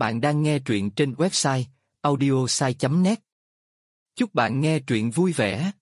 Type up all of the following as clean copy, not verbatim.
Bạn đang nghe truyện trên website audiosai.net. Chúc bạn nghe truyện vui vẻ.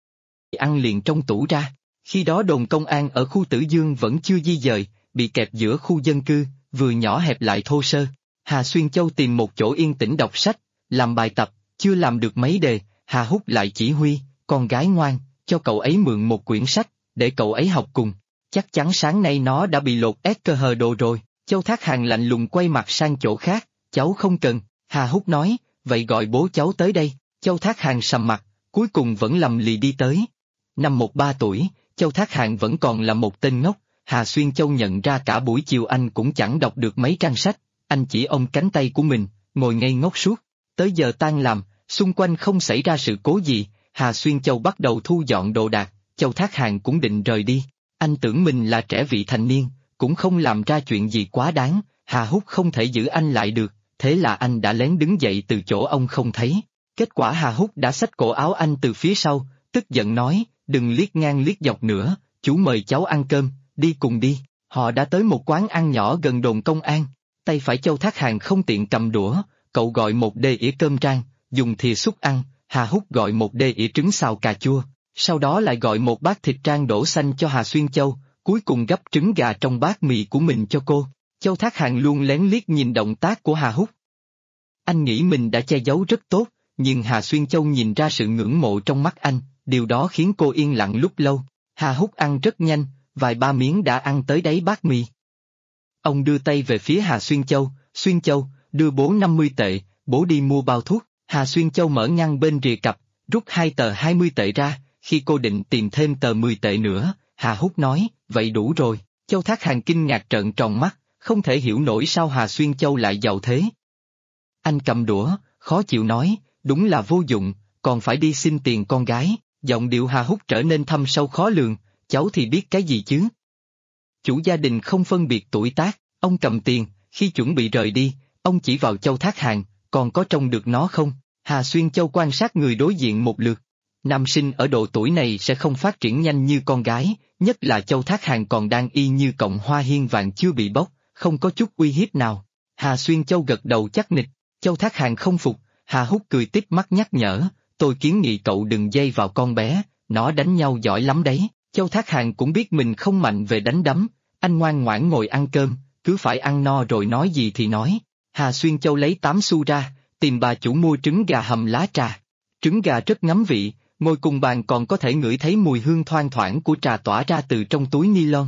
Ăn liền trong tủ ra, khi đó đồn công an ở khu Tử Dương vẫn chưa di dời, bị kẹp giữa khu dân cư, vừa nhỏ hẹp lại thô sơ. Hà Xuyên Châu tìm một chỗ yên tĩnh đọc sách, làm bài tập, chưa làm được mấy đề, Hà Húc lại chỉ huy, con gái ngoan, cho cậu ấy mượn một quyển sách, để cậu ấy học cùng. Chắc chắn sáng nay nó đã bị lột ét cơ hờ đồ rồi. Châu Thác Hàn lạnh lùng quay mặt sang chỗ khác, cháu không cần, Hà Húc nói, vậy gọi bố cháu tới đây. Châu Thác Hàn sầm mặt, cuối cùng vẫn lầm lì đi tới. Năm 13 tuổi, Châu Thác Hàn vẫn còn là một tên ngốc, Hà Xuyên Châu nhận ra cả buổi chiều anh cũng chẳng đọc được mấy trang sách, anh chỉ ôm cánh tay của mình, ngồi ngây ngốc suốt. Tới giờ tan làm, xung quanh không xảy ra sự cố gì, Hà Xuyên Châu bắt đầu thu dọn đồ đạc, Châu Thác Hàn cũng định rời đi. Anh tưởng mình là trẻ vị thành niên, cũng không làm ra chuyện gì quá đáng, Hà Húc không thể giữ anh lại được, thế là anh đã lén đứng dậy từ chỗ ông không thấy. Kết quả Hà Húc đã xách cổ áo anh từ phía sau, tức giận nói, đừng liếc ngang liếc dọc nữa, chú mời cháu ăn cơm, đi cùng đi. Họ đã tới một quán ăn nhỏ gần đồn công an, tay phải Châu Thác Hàn không tiện cầm đũa, cậu gọi một đê ỉa cơm rang, dùng thìa xúc ăn, Hà Húc gọi một đê ỉa trứng xào cà chua, sau đó lại gọi một bát thịt rang đổ xanh cho Hà Xuyên Châu, cuối cùng gắp trứng gà trong bát mì của mình cho cô. Châu Thác Hàn luôn lén liếc nhìn động tác của Hà Húc. Anh nghĩ mình đã che giấu rất tốt, nhưng Hà Xuyên Châu nhìn ra sự ngưỡng mộ trong mắt anh, điều đó khiến cô yên lặng lúc lâu. Hà Húc ăn rất nhanh, vài ba miếng đã ăn tới đáy bát mì. Ông đưa tay về phía Hà Xuyên Châu, đưa bố 50 tệ, bố đi mua bao thuốc. Hà Xuyên Châu mở ngăn bên rìa cặp, rút 2 tờ 20 tệ ra, khi cô định tìm thêm tờ 10 tệ nữa, Hà Húc nói, vậy đủ rồi. Châu Thác Hàn kinh ngạc trợn tròn mắt, không thể hiểu nổi sao Hà Xuyên Châu lại giàu thế. Anh cầm đũa, khó chịu nói, đúng là vô dụng, còn phải đi xin tiền con gái. Giọng điệu Hà Húc trở nên thâm sâu khó lường, cháu thì biết cái gì chứ. Chủ gia đình không phân biệt tuổi tác, ông cầm tiền, khi chuẩn bị rời đi, ông chỉ vào Châu Thác Hàn, còn có trông được nó không? Hà Xuyên Châu quan sát người đối diện một lượt. Nam sinh ở độ tuổi này sẽ không phát triển nhanh như con gái, nhất là Châu Thác Hàn còn đang y như cọng hoa hiên vàng chưa bị bóc, không có chút uy hiếp nào. Hà Xuyên Châu gật đầu chắc nịch, Châu Thác Hàn không phục, Hà Húc cười tít mắt nhắc nhở, tôi kiến nghị cậu đừng dây vào con bé, nó đánh nhau giỏi lắm đấy. Châu Thác Hàn cũng biết mình không mạnh về đánh đấm, anh ngoan ngoãn ngồi ăn cơm, cứ phải ăn no rồi nói gì thì nói. Hà Xuyên Châu lấy 8 xu ra, tìm bà chủ mua trứng gà hầm lá trà. Trứng gà rất ngấm vị, ngồi cùng bàn còn có thể ngửi thấy mùi hương thoang thoảng của trà tỏa ra từ trong túi ni lông.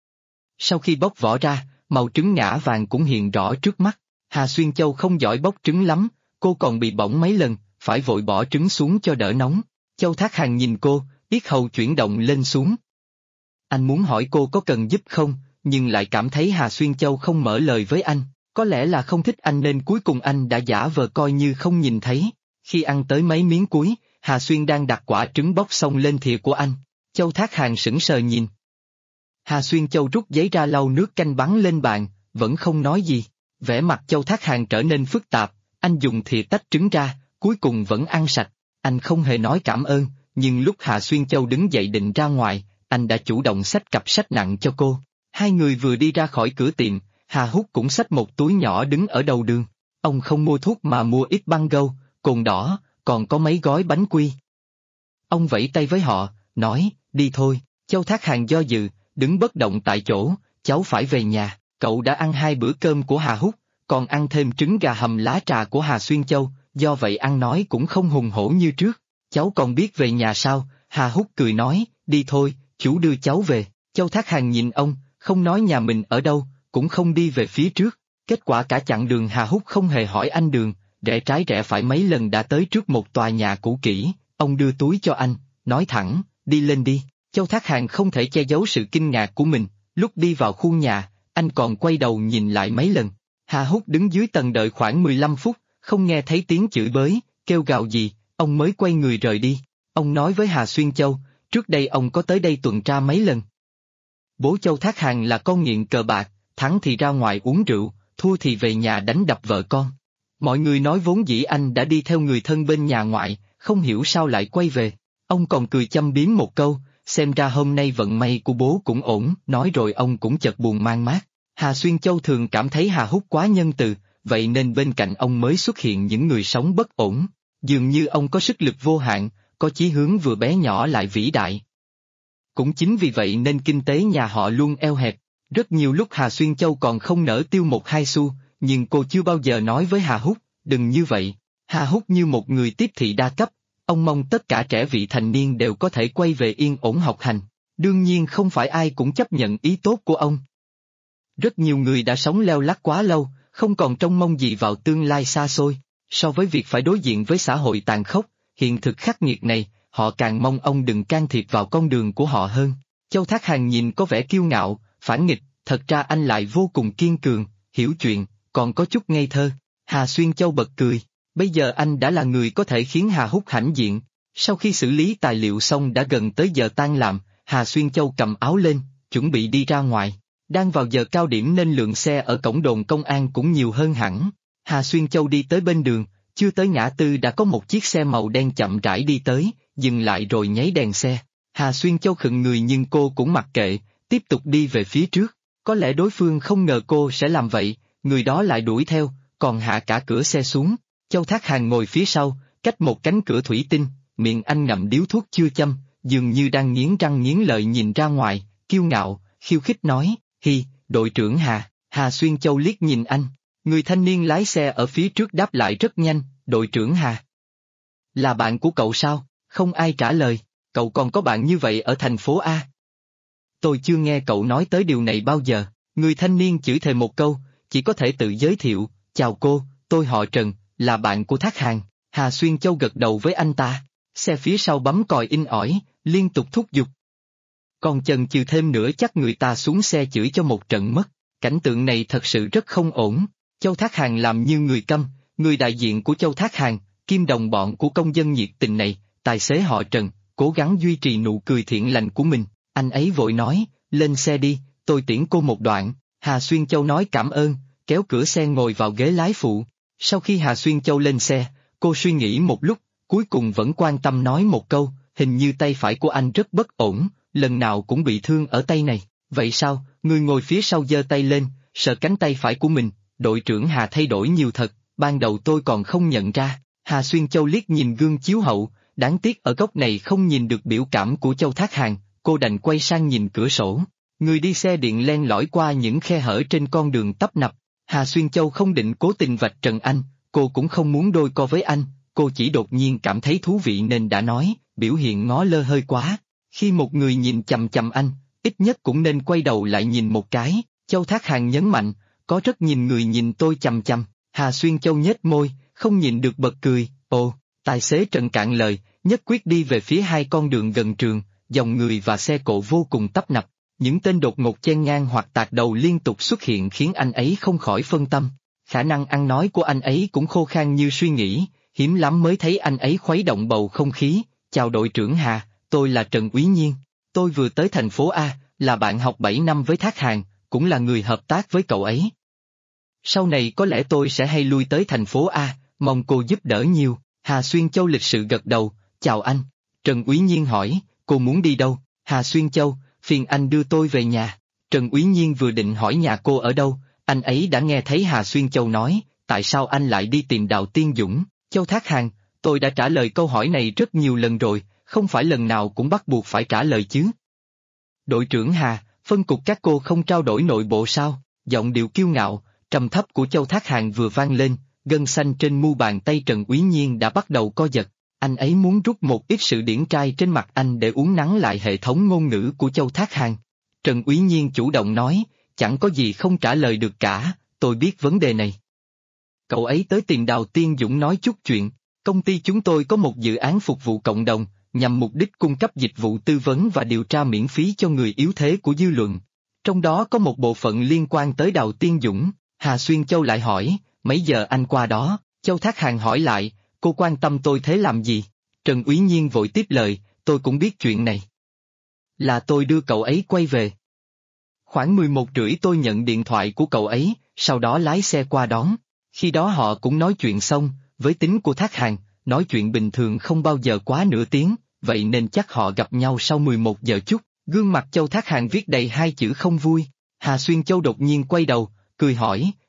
Sau khi bóc vỏ ra, màu trứng ngã vàng cũng hiện rõ trước mắt. Hà Xuyên Châu không giỏi bóc trứng lắm, cô còn bị bỏng mấy lần, phải vội bỏ trứng xuống cho đỡ nóng. Châu Thác Hàn nhìn cô, yết hầu chuyển động lên xuống. Anh muốn hỏi cô có cần giúp không, nhưng lại cảm thấy Hà Xuyên Châu không mở lời với anh, có lẽ là không thích anh nên cuối cùng anh đã giả vờ coi như không nhìn thấy. Khi ăn tới mấy miếng cuối, Hà Xuyên đang đặt quả trứng bóc xong lên thìa của anh. Châu Thác Hàn sững sờ nhìn. Hà Xuyên Châu rút giấy ra lau nước canh bắn lên bàn, vẫn không nói gì. Vẻ mặt Châu Thác Hàn trở nên phức tạp, anh dùng thìa tách trứng ra, cuối cùng vẫn ăn sạch. Anh không hề nói cảm ơn, nhưng lúc Hà Xuyên Châu đứng dậy định ra ngoài, anh đã chủ động xách cặp sách nặng cho cô. Hai người vừa đi ra khỏi cửa tiệm, Hà Húc cũng xách một túi nhỏ đứng ở đầu đường. Ông không mua thuốc mà mua ít băng gâu, cồn đỏ, còn có mấy gói bánh quy. Ông vẫy tay với họ, nói, đi thôi. Châu Thác Hàn do dự, đứng bất động tại chỗ, cháu phải về nhà. Cậu đã ăn 2 bữa cơm của Hà Húc, còn ăn thêm trứng gà hầm lá trà của Hà Xuyên Châu, do vậy ăn nói cũng không hùng hổ như trước. Cháu còn biết về nhà sao? Hà Húc cười nói, đi thôi, chú đưa cháu về. Châu Thác Hàn nhìn ông, không nói nhà mình ở đâu, cũng không đi về phía trước. Kết quả cả chặng đường Hà Húc không hề hỏi anh đường, rẽ trái rẽ phải mấy lần đã tới trước một tòa nhà cũ kỹ. Ông đưa túi cho anh, nói thẳng, đi lên đi. Châu Thác Hàn không thể che giấu sự kinh ngạc của mình, lúc đi vào khu nhà, anh còn quay đầu nhìn lại mấy lần. Hà Húc đứng dưới tầng đợi khoảng 15 phút, không nghe thấy tiếng chửi bới, kêu gào gì, ông mới quay người rời đi. Ông nói với Hà Xuyên Châu, trước đây ông có tới đây tuần tra mấy lần. Bố Châu Thác Hàn là con nghiện cờ bạc, thắng thì ra ngoài uống rượu, thua thì về nhà đánh đập vợ con. Mọi người nói vốn dĩ anh đã đi theo người thân bên nhà ngoại, không hiểu sao lại quay về. Ông còn cười châm biếm một câu, xem ra hôm nay vận may của bố cũng ổn, nói rồi ông cũng chợt buồn man mác. Hà Xuyên Châu thường cảm thấy Hà Húc quá nhân từ, vậy nên bên cạnh ông mới xuất hiện những người sống bất ổn. Dường như ông có sức lực vô hạn, có chí hướng vừa bé nhỏ lại vĩ đại. Cũng chính vì vậy nên kinh tế nhà họ luôn eo hẹp. Rất nhiều lúc Hà Xuyên Châu còn không nỡ tiêu một hai xu, nhưng cô chưa bao giờ nói với Hà Húc, đừng như vậy. Hà Húc như một người tiếp thị đa cấp, ông mong tất cả trẻ vị thành niên đều có thể quay về yên ổn học hành. Đương nhiên không phải ai cũng chấp nhận ý tốt của ông. Rất nhiều người đã sống leo lắt quá lâu, không còn trông mong gì vào tương lai xa xôi. So với việc phải đối diện với xã hội tàn khốc, hiện thực khắc nghiệt này, họ càng mong ông đừng can thiệp vào con đường của họ hơn. Châu Thác Hàn nhìn có vẻ kiêu ngạo, phản nghịch, thật ra anh lại vô cùng kiên cường, hiểu chuyện, còn có chút ngây thơ. Hà Xuyên Châu bật cười, bây giờ anh đã là người có thể khiến Hà Húc hãnh diện. Sau khi xử lý tài liệu xong đã gần tới giờ tan làm, Hà Xuyên Châu cầm áo lên, chuẩn bị đi ra ngoài. Đang vào giờ cao điểm nên lượng xe ở cổng đồn công an cũng nhiều hơn hẳn. Hà Xuyên Châu đi tới bên đường, chưa tới ngã tư đã có một chiếc xe màu đen chậm rãi đi tới, dừng lại rồi nháy đèn xe. Hà Xuyên Châu khựng người nhưng cô cũng mặc kệ, tiếp tục đi về phía trước. Có lẽ đối phương không ngờ cô sẽ làm vậy, người đó lại đuổi theo, còn hạ cả cửa xe xuống. Châu Thác Hàn ngồi phía sau, cách một cánh cửa thủy tinh, miệng anh ngậm điếu thuốc chưa châm, dường như đang nghiến răng nghiến lợi nhìn ra ngoài, kiêu ngạo, khiêu khích nói, hi, đội trưởng Hà. Hà Xuyên Châu liếc nhìn anh, người thanh niên lái xe ở phía trước đáp lại rất nhanh, đội trưởng Hà. Là bạn của cậu sao? Không ai trả lời, cậu còn có bạn như vậy ở thành phố A. Tôi chưa nghe cậu nói tới điều này bao giờ. Người thanh niên chửi thề một câu, chỉ có thể tự giới thiệu, chào cô, tôi họ Trần, là bạn của Thác Hàn. Hà Xuyên Châu gật đầu với anh ta, xe phía sau bấm còi inh ỏi, liên tục thúc giục. Còn chần chừ thêm nữa chắc người ta xuống xe chửi cho một trận mất. Cảnh tượng này thật sự rất không ổn. Châu Thác Hàn làm như người câm, người đại diện của Châu Thác Hàn, kim đồng bọn của công dân nhiệt tình này, tài xế họ Trần, cố gắng duy trì nụ cười thiện lành của mình. Anh ấy vội nói, lên xe đi, tôi tiễn cô một đoạn. Hà Xuyên Châu nói cảm ơn, kéo cửa xe ngồi vào ghế lái phụ. Sau khi Hà Xuyên Châu lên xe, cô suy nghĩ một lúc, cuối cùng vẫn quan tâm nói một câu, hình như tay phải của anh rất bất ổn, lần nào cũng bị thương ở tay này. Vậy sao? Người ngồi phía sau giơ tay lên, sờ cánh tay phải của mình. Đội trưởng Hà thay đổi nhiều thật, ban đầu tôi còn không nhận ra. Hà Xuyên Châu liếc nhìn gương chiếu hậu, đáng tiếc ở góc này không nhìn được biểu cảm của Châu Thác Hàn, cô đành quay sang nhìn cửa sổ. Người đi xe điện len lỏi qua những khe hở trên con đường tấp nập. Hà Xuyên Châu không định cố tình vạch trần anh, cô cũng không muốn đôi co với anh, cô chỉ đột nhiên cảm thấy thú vị nên đã nói, biểu hiện ngó lơ hơi quá. Khi một người nhìn chằm chằm anh, ít nhất cũng nên quay đầu lại nhìn một cái. Châu Thác Hàn nhấn mạnh, có rất nhiều người nhìn tôi chằm chằm. Hà Xuyên Châu nhếch môi, không nhịn được bật cười, ồ, tài xế Trần cạn lời, nhất quyết đi về phía hai con đường gần trường, dòng người và xe cộ vô cùng tấp nập. Những tên đột ngột chen ngang hoặc tạt đầu liên tục xuất hiện khiến anh ấy không khỏi phân tâm. Khả năng ăn nói của anh ấy cũng khô khan như suy nghĩ, hiếm lắm mới thấy anh ấy khuấy động bầu không khí. Chào đội trưởng Hà, tôi là Trần Úy Nhiên. Tôi vừa tới thành phố A, là bạn học 7 năm với Thác Hàn, cũng là người hợp tác với cậu ấy. Sau này có lẽ tôi sẽ hay lui tới thành phố A, mong cô giúp đỡ nhiều. Hà Xuyên Châu lịch sự gật đầu, chào anh. Trần Úy Nhiên hỏi, cô muốn đi đâu? Hà Xuyên Châu, phiền anh đưa tôi về nhà. Trần Úy Nhiên vừa định hỏi nhà cô ở đâu, anh ấy đã nghe thấy Hà Xuyên Châu nói, tại sao anh lại đi tìm Đào Tiên Dũng? Châu Thác Hàn, tôi đã trả lời câu hỏi này rất nhiều lần rồi, không phải lần nào cũng bắt buộc phải trả lời chứ. Đội trưởng Hà, phân cục các cô không trao đổi nội bộ sao? Giọng điệu kiêu ngạo, trầm thấp của Châu Thác Hàn vừa vang lên, gân xanh trên mu bàn tay Trần Úy Nhiên đã bắt đầu co giật. Anh ấy muốn rút một ít sự điển trai trên mặt anh để uốn nắn lại hệ thống ngôn ngữ của Châu Thác Hàn. Trần Úy Nhiên chủ động nói, chẳng có gì không trả lời được cả, tôi biết vấn đề này. Cậu ấy tới tìm Đào Tiên Dũng nói chút chuyện, công ty chúng tôi có một dự án phục vụ cộng đồng, nhằm mục đích cung cấp dịch vụ tư vấn và điều tra miễn phí cho người yếu thế của dư luận. Trong đó có một bộ phận liên quan tới Đào Tiên Dũng. Hà Xuyên Châu lại hỏi, mấy giờ anh qua đó? Châu Thác Hàn hỏi lại, cô quan tâm tôi thế làm gì? Trần Úy Nhiên vội tiếp lời, tôi cũng biết chuyện này. Là tôi đưa cậu ấy quay về. Khoảng 11h30 tôi nhận điện thoại của cậu ấy, sau đó lái xe qua đón. Khi đó họ cũng nói chuyện xong, với tính của Thác Hàn, nói chuyện bình thường không bao giờ quá nửa tiếng, vậy nên chắc họ gặp nhau sau 11 giờ chút. Gương mặt Châu Thác Hàn viết đầy hai chữ không vui. Hà Xuyên Châu đột nhiên quay đầu, cười hỏi,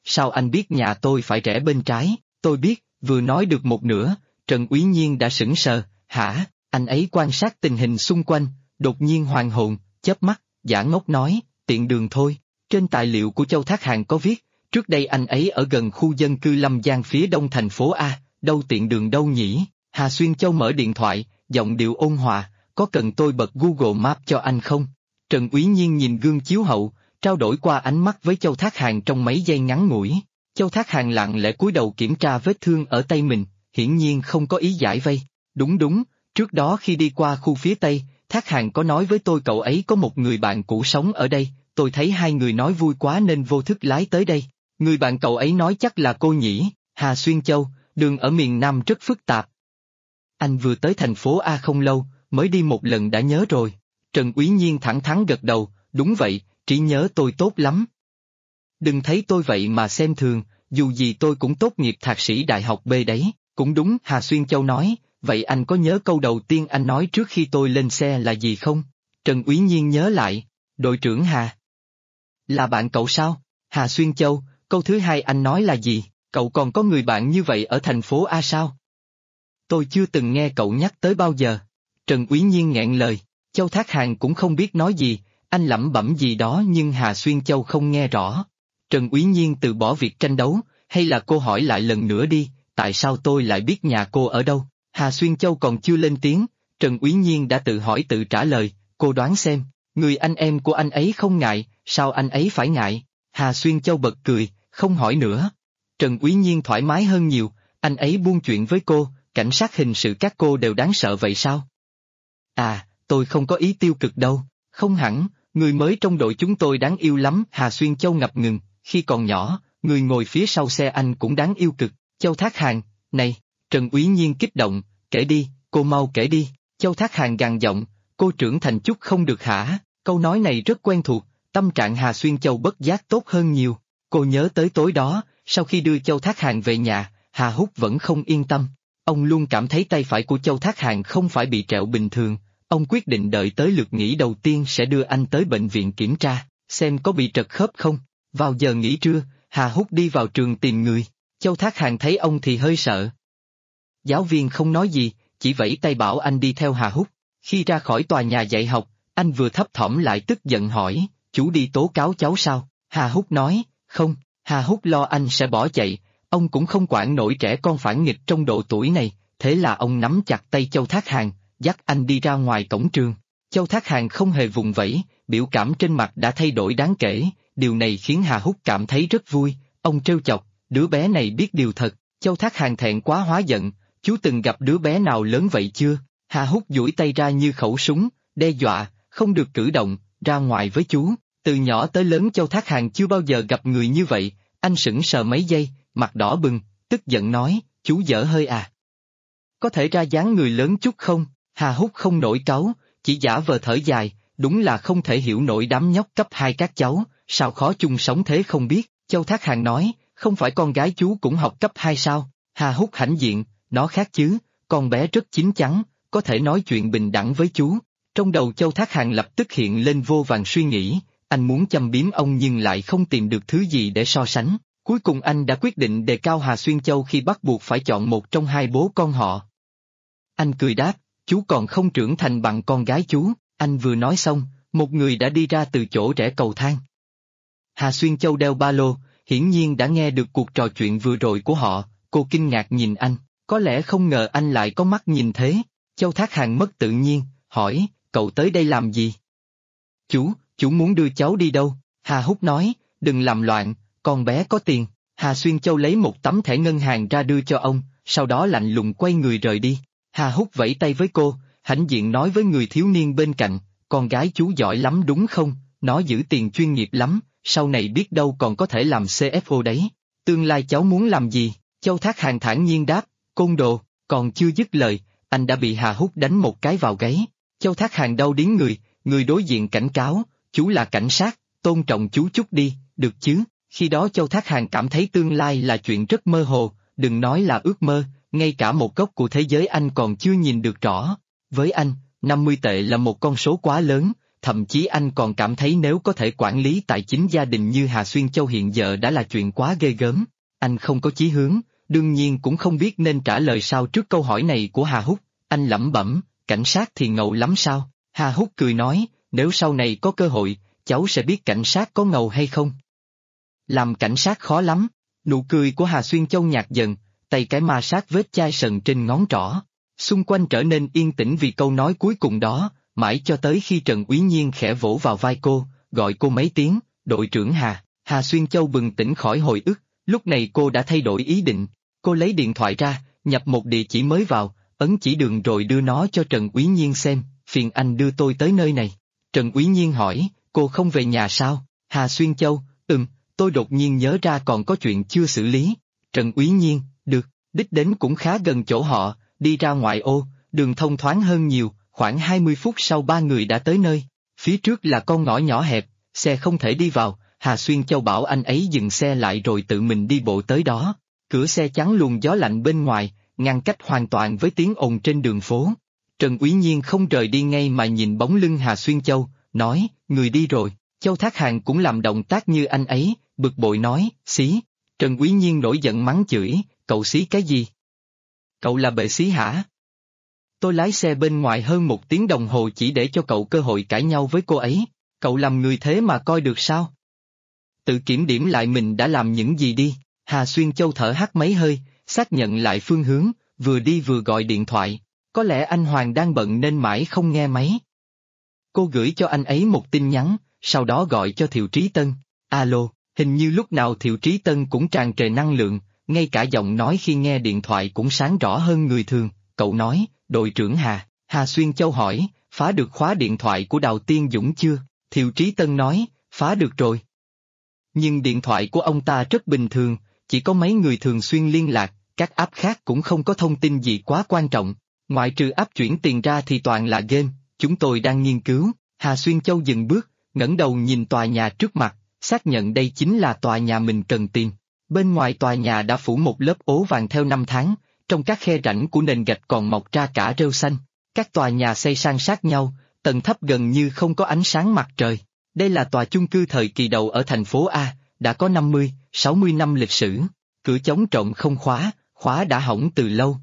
sao anh biết nhà tôi phải rẽ bên trái? Tôi biết, vừa nói được một nửa, Trần Úy Nhiên đã sững sờ, hả? Anh ấy quan sát tình hình xung quanh, đột nhiên hoàn hồn, chớp mắt, giả ngốc nói, tiện đường thôi. Trên tài liệu của Châu Thác Hàn có viết, trước đây anh ấy ở gần khu dân cư Lâm Giang phía đông thành phố A, đâu tiện đường đâu nhỉ? Hà Xuyên Châu mở điện thoại, giọng điệu ôn hòa, có cần tôi bật Google Maps cho anh không? Trần Úy Nhiên nhìn gương chiếu hậu, trao đổi qua ánh mắt với Châu Thác Hàn trong mấy giây ngắn ngủi. Châu Thác Hàn lặng lẽ cúi đầu kiểm tra vết thương ở tay mình, hiển nhiên không có ý giải vây. Đúng, trước đó khi đi qua khu phía Tây, Thác Hàn có nói với tôi cậu ấy có một người bạn cũ sống ở đây, tôi thấy hai người nói vui quá nên vô thức lái tới đây. Người bạn cậu ấy nói chắc là cô nhỉ? Hà Xuyên Châu, đường ở miền Nam rất phức tạp. Anh vừa tới thành phố A không lâu, mới đi một lần đã nhớ rồi. Trần Úy Nhiên thẳng thắn gật đầu, đúng vậy, trí nhớ tôi tốt lắm. Đừng thấy tôi vậy mà xem thường, dù gì tôi cũng tốt nghiệp thạc sĩ đại học B đấy. Cũng đúng, Hà Xuyên Châu nói, vậy anh có nhớ câu đầu tiên anh nói trước khi tôi lên xe là gì không? Trần Úy Nhiên nhớ lại, đội trưởng Hà. Là bạn cậu sao? Hà Xuyên Châu, câu thứ hai anh nói là gì? Cậu còn có người bạn như vậy ở thành phố A sao? Tôi chưa từng nghe cậu nhắc tới bao giờ. Trần Úy Nhiên nghẹn lời, Châu Thác Hàn cũng không biết nói gì, anh lẩm bẩm gì đó nhưng Hà Xuyên Châu không nghe rõ. Trần Úy Nhiên từ bỏ việc tranh đấu, hay là cô hỏi lại lần nữa đi, tại sao tôi lại biết nhà cô ở đâu? Hà Xuyên Châu còn chưa lên tiếng, Trần Úy Nhiên đã tự hỏi tự trả lời, cô đoán xem, người anh em của anh ấy không ngại, sao anh ấy phải ngại? Hà Xuyên Châu bật cười, không hỏi nữa. Trần Úy Nhiên thoải mái hơn nhiều, anh ấy buôn chuyện với cô, cảnh sát hình sự các cô đều đáng sợ vậy sao? À, tôi không có ý tiêu cực đâu, không hẳn, người mới trong đội chúng tôi đáng yêu lắm. Hà Xuyên Châu ngập ngừng, khi còn nhỏ, người ngồi phía sau xe anh cũng đáng yêu cực. Châu Thác Hàn, này, Trần Úy Nhiên kích động, kể đi, cô mau kể đi. Châu Thác Hàn gằn giọng, cô trưởng thành chút không được hả? Câu nói này rất quen thuộc, tâm trạng Hà Xuyên Châu bất giác tốt hơn nhiều. Cô nhớ tới tối đó, sau khi đưa Châu Thác Hàn về nhà, Hà Húc vẫn không yên tâm. Ông luôn cảm thấy tay phải của Châu Thác Hàn không phải bị trẹo bình thường. Ông quyết định đợi tới lượt nghỉ đầu tiên sẽ đưa anh tới bệnh viện kiểm tra, xem có bị trật khớp không. Vào giờ nghỉ trưa, Hà Húc đi vào trường tìm người. Châu Thác Hàn thấy ông thì hơi sợ. Giáo viên không nói gì, chỉ vẫy tay bảo anh đi theo Hà Húc. Khi ra khỏi tòa nhà dạy học, anh vừa thấp thỏm lại tức giận hỏi, chú đi tố cáo cháu sao? Hà Húc nói, không. Hà Húc lo anh sẽ bỏ chạy, ông cũng không quản nổi trẻ con phản nghịch trong độ tuổi này, thế là ông nắm chặt tay Châu Thác Hàn, dắt anh đi ra ngoài cổng trường. Châu Thác Hàn không hề vùng vẫy, biểu cảm trên mặt đã thay đổi đáng kể, điều này khiến Hà Húc cảm thấy rất vui, ông trêu chọc, đứa bé này biết điều thật. Châu Thác Hàn thẹn quá hóa giận, chú từng gặp đứa bé nào lớn vậy chưa? Hà Húc duỗi tay ra như khẩu súng, đe dọa, không được cử động, ra ngoài với chú. Từ nhỏ tới lớn Châu Thác Hàn chưa bao giờ gặp người như vậy, anh sững sờ mấy giây, mặt đỏ bừng, tức giận nói, chú dở hơi à? Có thể ra dáng người lớn chút không? Hà Húc không nổi cáu, chỉ giả vờ thở dài, đúng là không thể hiểu nổi đám nhóc cấp 2 các cháu, sao khó chung sống thế không biết. Châu Thác Hàn nói, không phải con gái chú cũng học cấp 2 sao? Hà Húc hãnh diện, nó khác chứ, con bé rất chín chắn, có thể nói chuyện bình đẳng với chú. Trong đầu Châu Thác Hàn lập tức hiện lên vô vàn suy nghĩ, anh muốn châm biếm ông nhưng lại không tìm được thứ gì để so sánh. Cuối cùng anh đã quyết định đề cao Hà Xuyên Châu khi bắt buộc phải chọn một trong hai bố con họ. Anh cười đáp, chú còn không trưởng thành bằng con gái chú. Anh vừa nói xong, một người đã đi ra từ chỗ rẽ cầu thang. Hà Xuyên Châu đeo ba lô, hiển nhiên đã nghe được cuộc trò chuyện vừa rồi của họ, cô kinh ngạc nhìn anh, có lẽ không ngờ anh lại có mắt nhìn thế. Châu Thác Hàn mất tự nhiên, hỏi, cậu tới đây làm gì? Chú muốn đưa cháu đi đâu? Hà Húc nói, đừng làm loạn, con bé có tiền. Hà Xuyên Châu lấy một tấm thẻ ngân hàng ra đưa cho ông, sau đó lạnh lùng quay người rời đi. Hà Húc vẫy tay với cô, hãnh diện nói với người thiếu niên bên cạnh, con gái chú giỏi lắm đúng không? Nó giữ tiền chuyên nghiệp lắm, sau này biết đâu còn có thể làm CFO đấy. Tương lai cháu muốn làm gì? Châu Thác Hàn thản nhiên đáp, côn đồ. Còn chưa dứt lời, anh đã bị Hà Húc đánh một cái vào gáy. Châu Thác Hàn đau điếng người đối diện cảnh cáo, chú là cảnh sát, tôn trọng chú chút đi, được chứ? Khi đó Châu Thác Hàn cảm thấy tương lai là chuyện rất mơ hồ, đừng nói là ước mơ, ngay cả một góc của thế giới anh còn chưa nhìn được rõ. Với anh, 50 tệ là một con số quá lớn, thậm chí anh còn cảm thấy nếu có thể quản lý tài chính gia đình như Hà Xuyên Châu hiện giờ đã là chuyện quá ghê gớm. Anh không có chí hướng, đương nhiên cũng không biết nên trả lời sao trước câu hỏi này của Hà Húc. Anh lẩm bẩm, cảnh sát thì ngầu lắm sao? Hà Húc cười nói, nếu sau này có cơ hội, cháu sẽ biết cảnh sát có ngầu hay không. Làm cảnh sát khó lắm. Nụ cười của Hà Xuyên Châu nhạt dần, tay cái ma sát vết chai sần trên ngón trỏ. Xung quanh trở nên yên tĩnh vì câu nói cuối cùng đó, mãi cho tới khi Trần Úy Nhiên khẽ vỗ vào vai cô, gọi cô mấy tiếng, đội trưởng Hà. Hà Xuyên Châu bừng tỉnh khỏi hồi ức, lúc này cô đã thay đổi ý định. Cô lấy điện thoại ra, nhập một địa chỉ mới vào, ấn chỉ đường rồi đưa nó cho Trần Úy Nhiên xem, phiền anh đưa tôi tới nơi này. Trần Úy Nhiên hỏi, cô không về nhà sao? Hà Xuyên Châu, tôi đột nhiên nhớ ra còn có chuyện chưa xử lý. Trần Úy Nhiên, được, đích đến cũng khá gần chỗ họ, đi ra ngoại ô, đường thông thoáng hơn nhiều, khoảng 20 phút sau ba người đã tới nơi. Phía trước là con ngõ nhỏ hẹp, xe không thể đi vào, Hà Xuyên Châu bảo anh ấy dừng xe lại rồi tự mình đi bộ tới đó. Cửa xe chắn luồng gió lạnh bên ngoài, ngăn cách hoàn toàn với tiếng ồn trên đường phố. Trần Úy Nhiên không rời đi ngay mà nhìn bóng lưng Hà Xuyên Châu, nói, người đi rồi. Châu Thác Hàn cũng làm động tác như anh ấy, bực bội nói, xí. Trần Úy Nhiên nổi giận mắng chửi, cậu xí cái gì? Cậu là bệ xí hả? Tôi lái xe bên ngoài hơn 1 tiếng đồng hồ chỉ để cho cậu cơ hội cãi nhau với cô ấy, cậu làm người thế mà coi được sao? Tự kiểm điểm lại mình đã làm những gì đi. Hà Xuyên Châu thở hắt mấy hơi, xác nhận lại phương hướng, vừa đi vừa gọi điện thoại, có lẽ anh Hoàng đang bận nên mãi không nghe máy. Cô gửi cho anh ấy một tin nhắn, sau đó gọi cho Thiệu Trí Tân, alo, hình như lúc nào Thiệu Trí Tân cũng tràn trề năng lượng, ngay cả giọng nói khi nghe điện thoại cũng sáng rõ hơn người thường, cậu nói, đội trưởng Hà. Hà Xuyên Châu hỏi, phá được khóa điện thoại của Đào Tiên Dũng chưa? Thiệu Trí Tân nói, phá được rồi. Nhưng điện thoại của ông ta rất bình thường, chỉ có mấy người thường xuyên liên lạc, các app khác cũng không có thông tin gì quá quan trọng, ngoại trừ app chuyển tiền ra thì toàn là game, chúng tôi đang nghiên cứu. Hà Xuyên Châu dừng bước, ngẩng đầu nhìn tòa nhà trước mặt, xác nhận đây chính là tòa nhà mình cần tìm. Bên ngoài tòa nhà đã phủ một lớp ố vàng theo năm tháng, trong các khe rãnh của nền gạch còn mọc ra cả rêu xanh. Các tòa nhà xây san sát nhau, tầng thấp gần như không có ánh sáng mặt trời. Đây là tòa chung cư thời kỳ đầu ở thành phố A, đã có 50, 60 năm lịch sử. Cửa chống trộm không khóa, khóa đã hỏng từ lâu.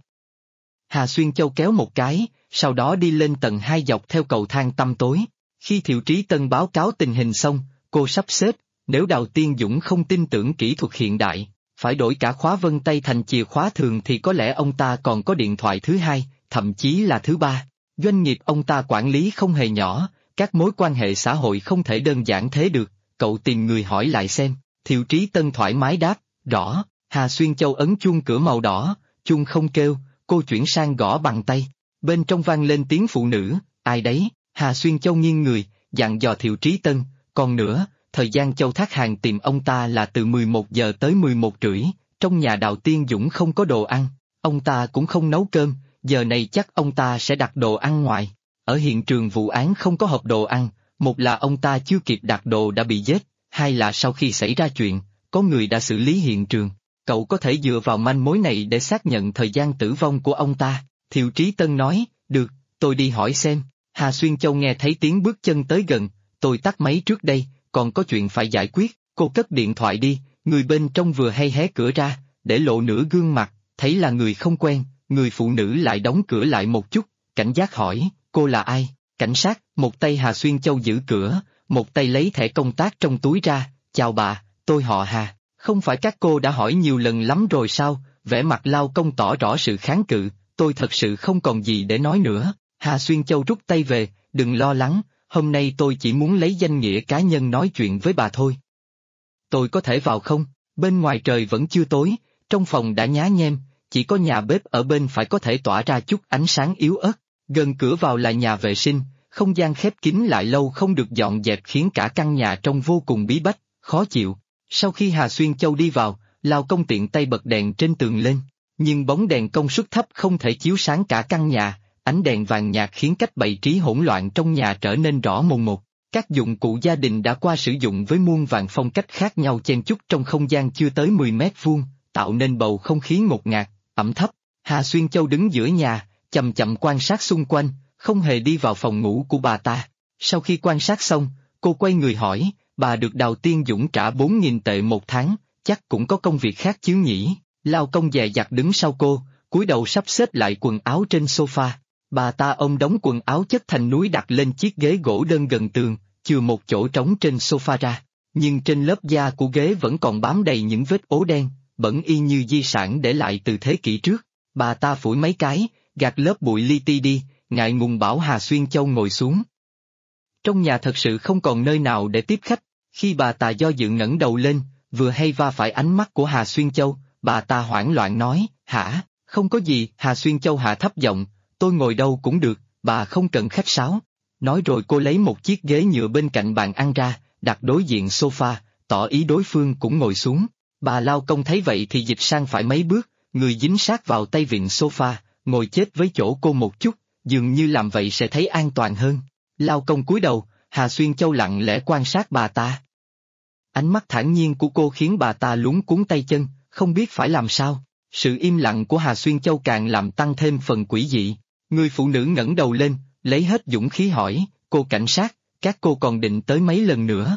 Hà Xuyên Châu kéo một cái, sau đó đi lên tầng 2 dọc theo cầu thang tăm tối. Khi Thiệu Trí Tân báo cáo tình hình xong, cô sắp xếp, nếu Đào Tiên Dũng không tin tưởng kỹ thuật hiện đại, phải đổi cả khóa vân tay thành chìa khóa thường thì có lẽ ông ta còn có điện thoại thứ hai, thậm chí là thứ ba. Doanh nghiệp ông ta quản lý không hề nhỏ, các mối quan hệ xã hội không thể đơn giản thế được, cậu tìm người hỏi lại xem. Thiệu Trí Tân thoải mái đáp, rõ. Hà Xuyên Châu ấn chuông cửa màu đỏ, chuông không kêu, cô chuyển sang gõ bằng tay. Bên trong vang lên tiếng phụ nữ, ai đấy? Hà Xuyên Châu nghiêng người, dặn dò Thiệu Trí Tân, còn nữa, thời gian Châu Thác Hàn tìm ông ta là từ 11 giờ tới 11 rưỡi, trong nhà Đào Tiên Dũng không có đồ ăn, ông ta cũng không nấu cơm, giờ này chắc ông ta sẽ đặt đồ ăn ngoài. Ở hiện trường vụ án không có hộp đồ ăn, một là ông ta chưa kịp đặt đồ đã bị giết, hai là sau khi xảy ra chuyện, có người đã xử lý hiện trường. Cậu có thể dựa vào manh mối này để xác nhận thời gian tử vong của ông ta. Thiệu Trí Tân nói, được, tôi đi hỏi xem. Hà Xuyên Châu nghe thấy tiếng bước chân tới gần, tôi tắt máy trước đây, còn có chuyện phải giải quyết. Cô cất điện thoại đi, người bên trong vừa hay hé cửa ra, để lộ nửa gương mặt, thấy là người không quen, người phụ nữ lại đóng cửa lại một chút, cảnh giác hỏi, cô là ai? Cảnh sát, một tay Hà Xuyên Châu giữ cửa, một tay lấy thẻ công tác trong túi ra, chào bà, tôi họ Hà. Không phải các cô đã hỏi nhiều lần lắm rồi sao? Vẻ mặt Lao Công tỏ rõ sự kháng cự, tôi thật sự không còn gì để nói nữa. Hà Xuyên Châu rút tay về, đừng lo lắng, hôm nay tôi chỉ muốn lấy danh nghĩa cá nhân nói chuyện với bà thôi. Tôi có thể vào không? Bên ngoài trời vẫn chưa tối, trong phòng đã nhá nhem, chỉ có nhà bếp ở bên phải có thể tỏa ra chút ánh sáng yếu ớt. Gần cửa vào là nhà vệ sinh, không gian khép kín lại lâu không được dọn dẹp khiến cả căn nhà trông vô cùng bí bách, khó chịu. Sau khi Hà Xuyên Châu đi vào, Lao Công tiện tay bật đèn trên tường lên, nhưng bóng đèn công suất thấp không thể chiếu sáng cả căn nhà, ánh đèn vàng nhạt khiến cách bày trí hỗn loạn trong nhà trở nên rõ mồn một. Các dụng cụ gia đình đã qua sử dụng với muôn vàn phong cách khác nhau chen chúc trong không gian chưa tới 10 mét vuông, tạo nên bầu không khí ngột ngạt, ẩm thấp. Hà Xuyên Châu đứng giữa nhà, chậm chậm quan sát xung quanh, không hề đi vào phòng ngủ của bà ta. Sau khi quan sát xong, cô quay người hỏi, bà được Đào Tiên Dũng trả 4.000 tệ một tháng, chắc cũng có công việc khác chứ nhỉ? Lao Công dè dặt đứng sau cô, cúi đầu sắp xếp lại quần áo trên sofa. Bà ta ôm đống quần áo chất thành núi đặt lên chiếc ghế gỗ đơn gần tường, chừa một chỗ trống trên sofa ra. Nhưng trên lớp da của ghế vẫn còn bám đầy những vết ố đen, bẩn y như di sản để lại từ thế kỷ trước. Bà ta phủi mấy cái, gạt lớp bụi li ti đi, ngại ngùng bảo Hà Xuyên Châu ngồi xuống. Trong nhà thật sự không còn nơi nào để tiếp khách, khi bà ta do dự ngẩng đầu lên, vừa hay va phải ánh mắt của Hà Xuyên Châu, bà ta hoảng loạn nói, hả, không có gì, Hà Xuyên Châu hạ thấp giọng, tôi ngồi đâu cũng được, bà không cần khách sáo. Nói rồi cô lấy một chiếc ghế nhựa bên cạnh bàn ăn ra, đặt đối diện sofa, tỏ ý đối phương cũng ngồi xuống. Bà Lao Công thấy vậy thì dịch sang phải mấy bước, người dính sát vào tay vịn sofa, ngồi chết với chỗ cô một chút, dường như làm vậy sẽ thấy an toàn hơn. Lao Công cúi đầu, Hà Xuyên Châu lặng lẽ quan sát bà ta. Ánh mắt thản nhiên của cô khiến bà ta luống cuống tay chân, không biết phải làm sao. Sự im lặng của Hà Xuyên Châu càng làm tăng thêm phần quỷ dị. Người phụ nữ ngẩng đầu lên, lấy hết dũng khí hỏi, cô cảnh sát, các cô còn định tới mấy lần nữa?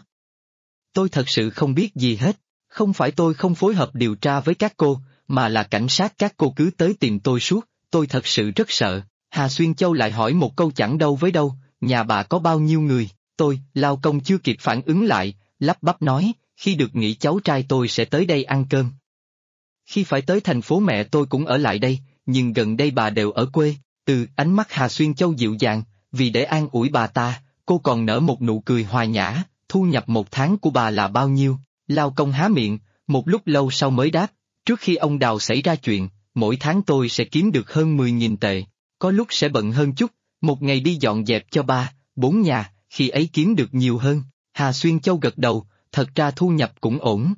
Tôi thật sự không biết gì hết, không phải tôi không phối hợp điều tra với các cô, mà là cảnh sát các cô cứ tới tìm tôi suốt, tôi thật sự rất sợ. Hà Xuyên Châu lại hỏi một câu chẳng đâu với đâu, nhà bà có bao nhiêu người? Lao Công chưa kịp phản ứng lại, lắp bắp nói, khi được nghỉ cháu trai tôi sẽ tới đây ăn cơm. Khi phải tới thành phố mẹ tôi cũng ở lại đây, nhưng gần đây bà đều ở quê. Ánh mắt Hà Xuyên Châu dịu dàng, vì để an ủi bà ta, cô còn nở một nụ cười hòa nhã, thu nhập một tháng của bà là bao nhiêu? Lao Công há miệng, một lúc lâu sau mới đáp, trước khi ông Đào xảy ra chuyện, mỗi tháng tôi sẽ kiếm được hơn 10.000 tệ, có lúc sẽ bận hơn chút, một ngày đi dọn dẹp cho 3-4 nhà, khi ấy kiếm được nhiều hơn. Hà Xuyên Châu gật đầu, thật ra thu nhập cũng ổn.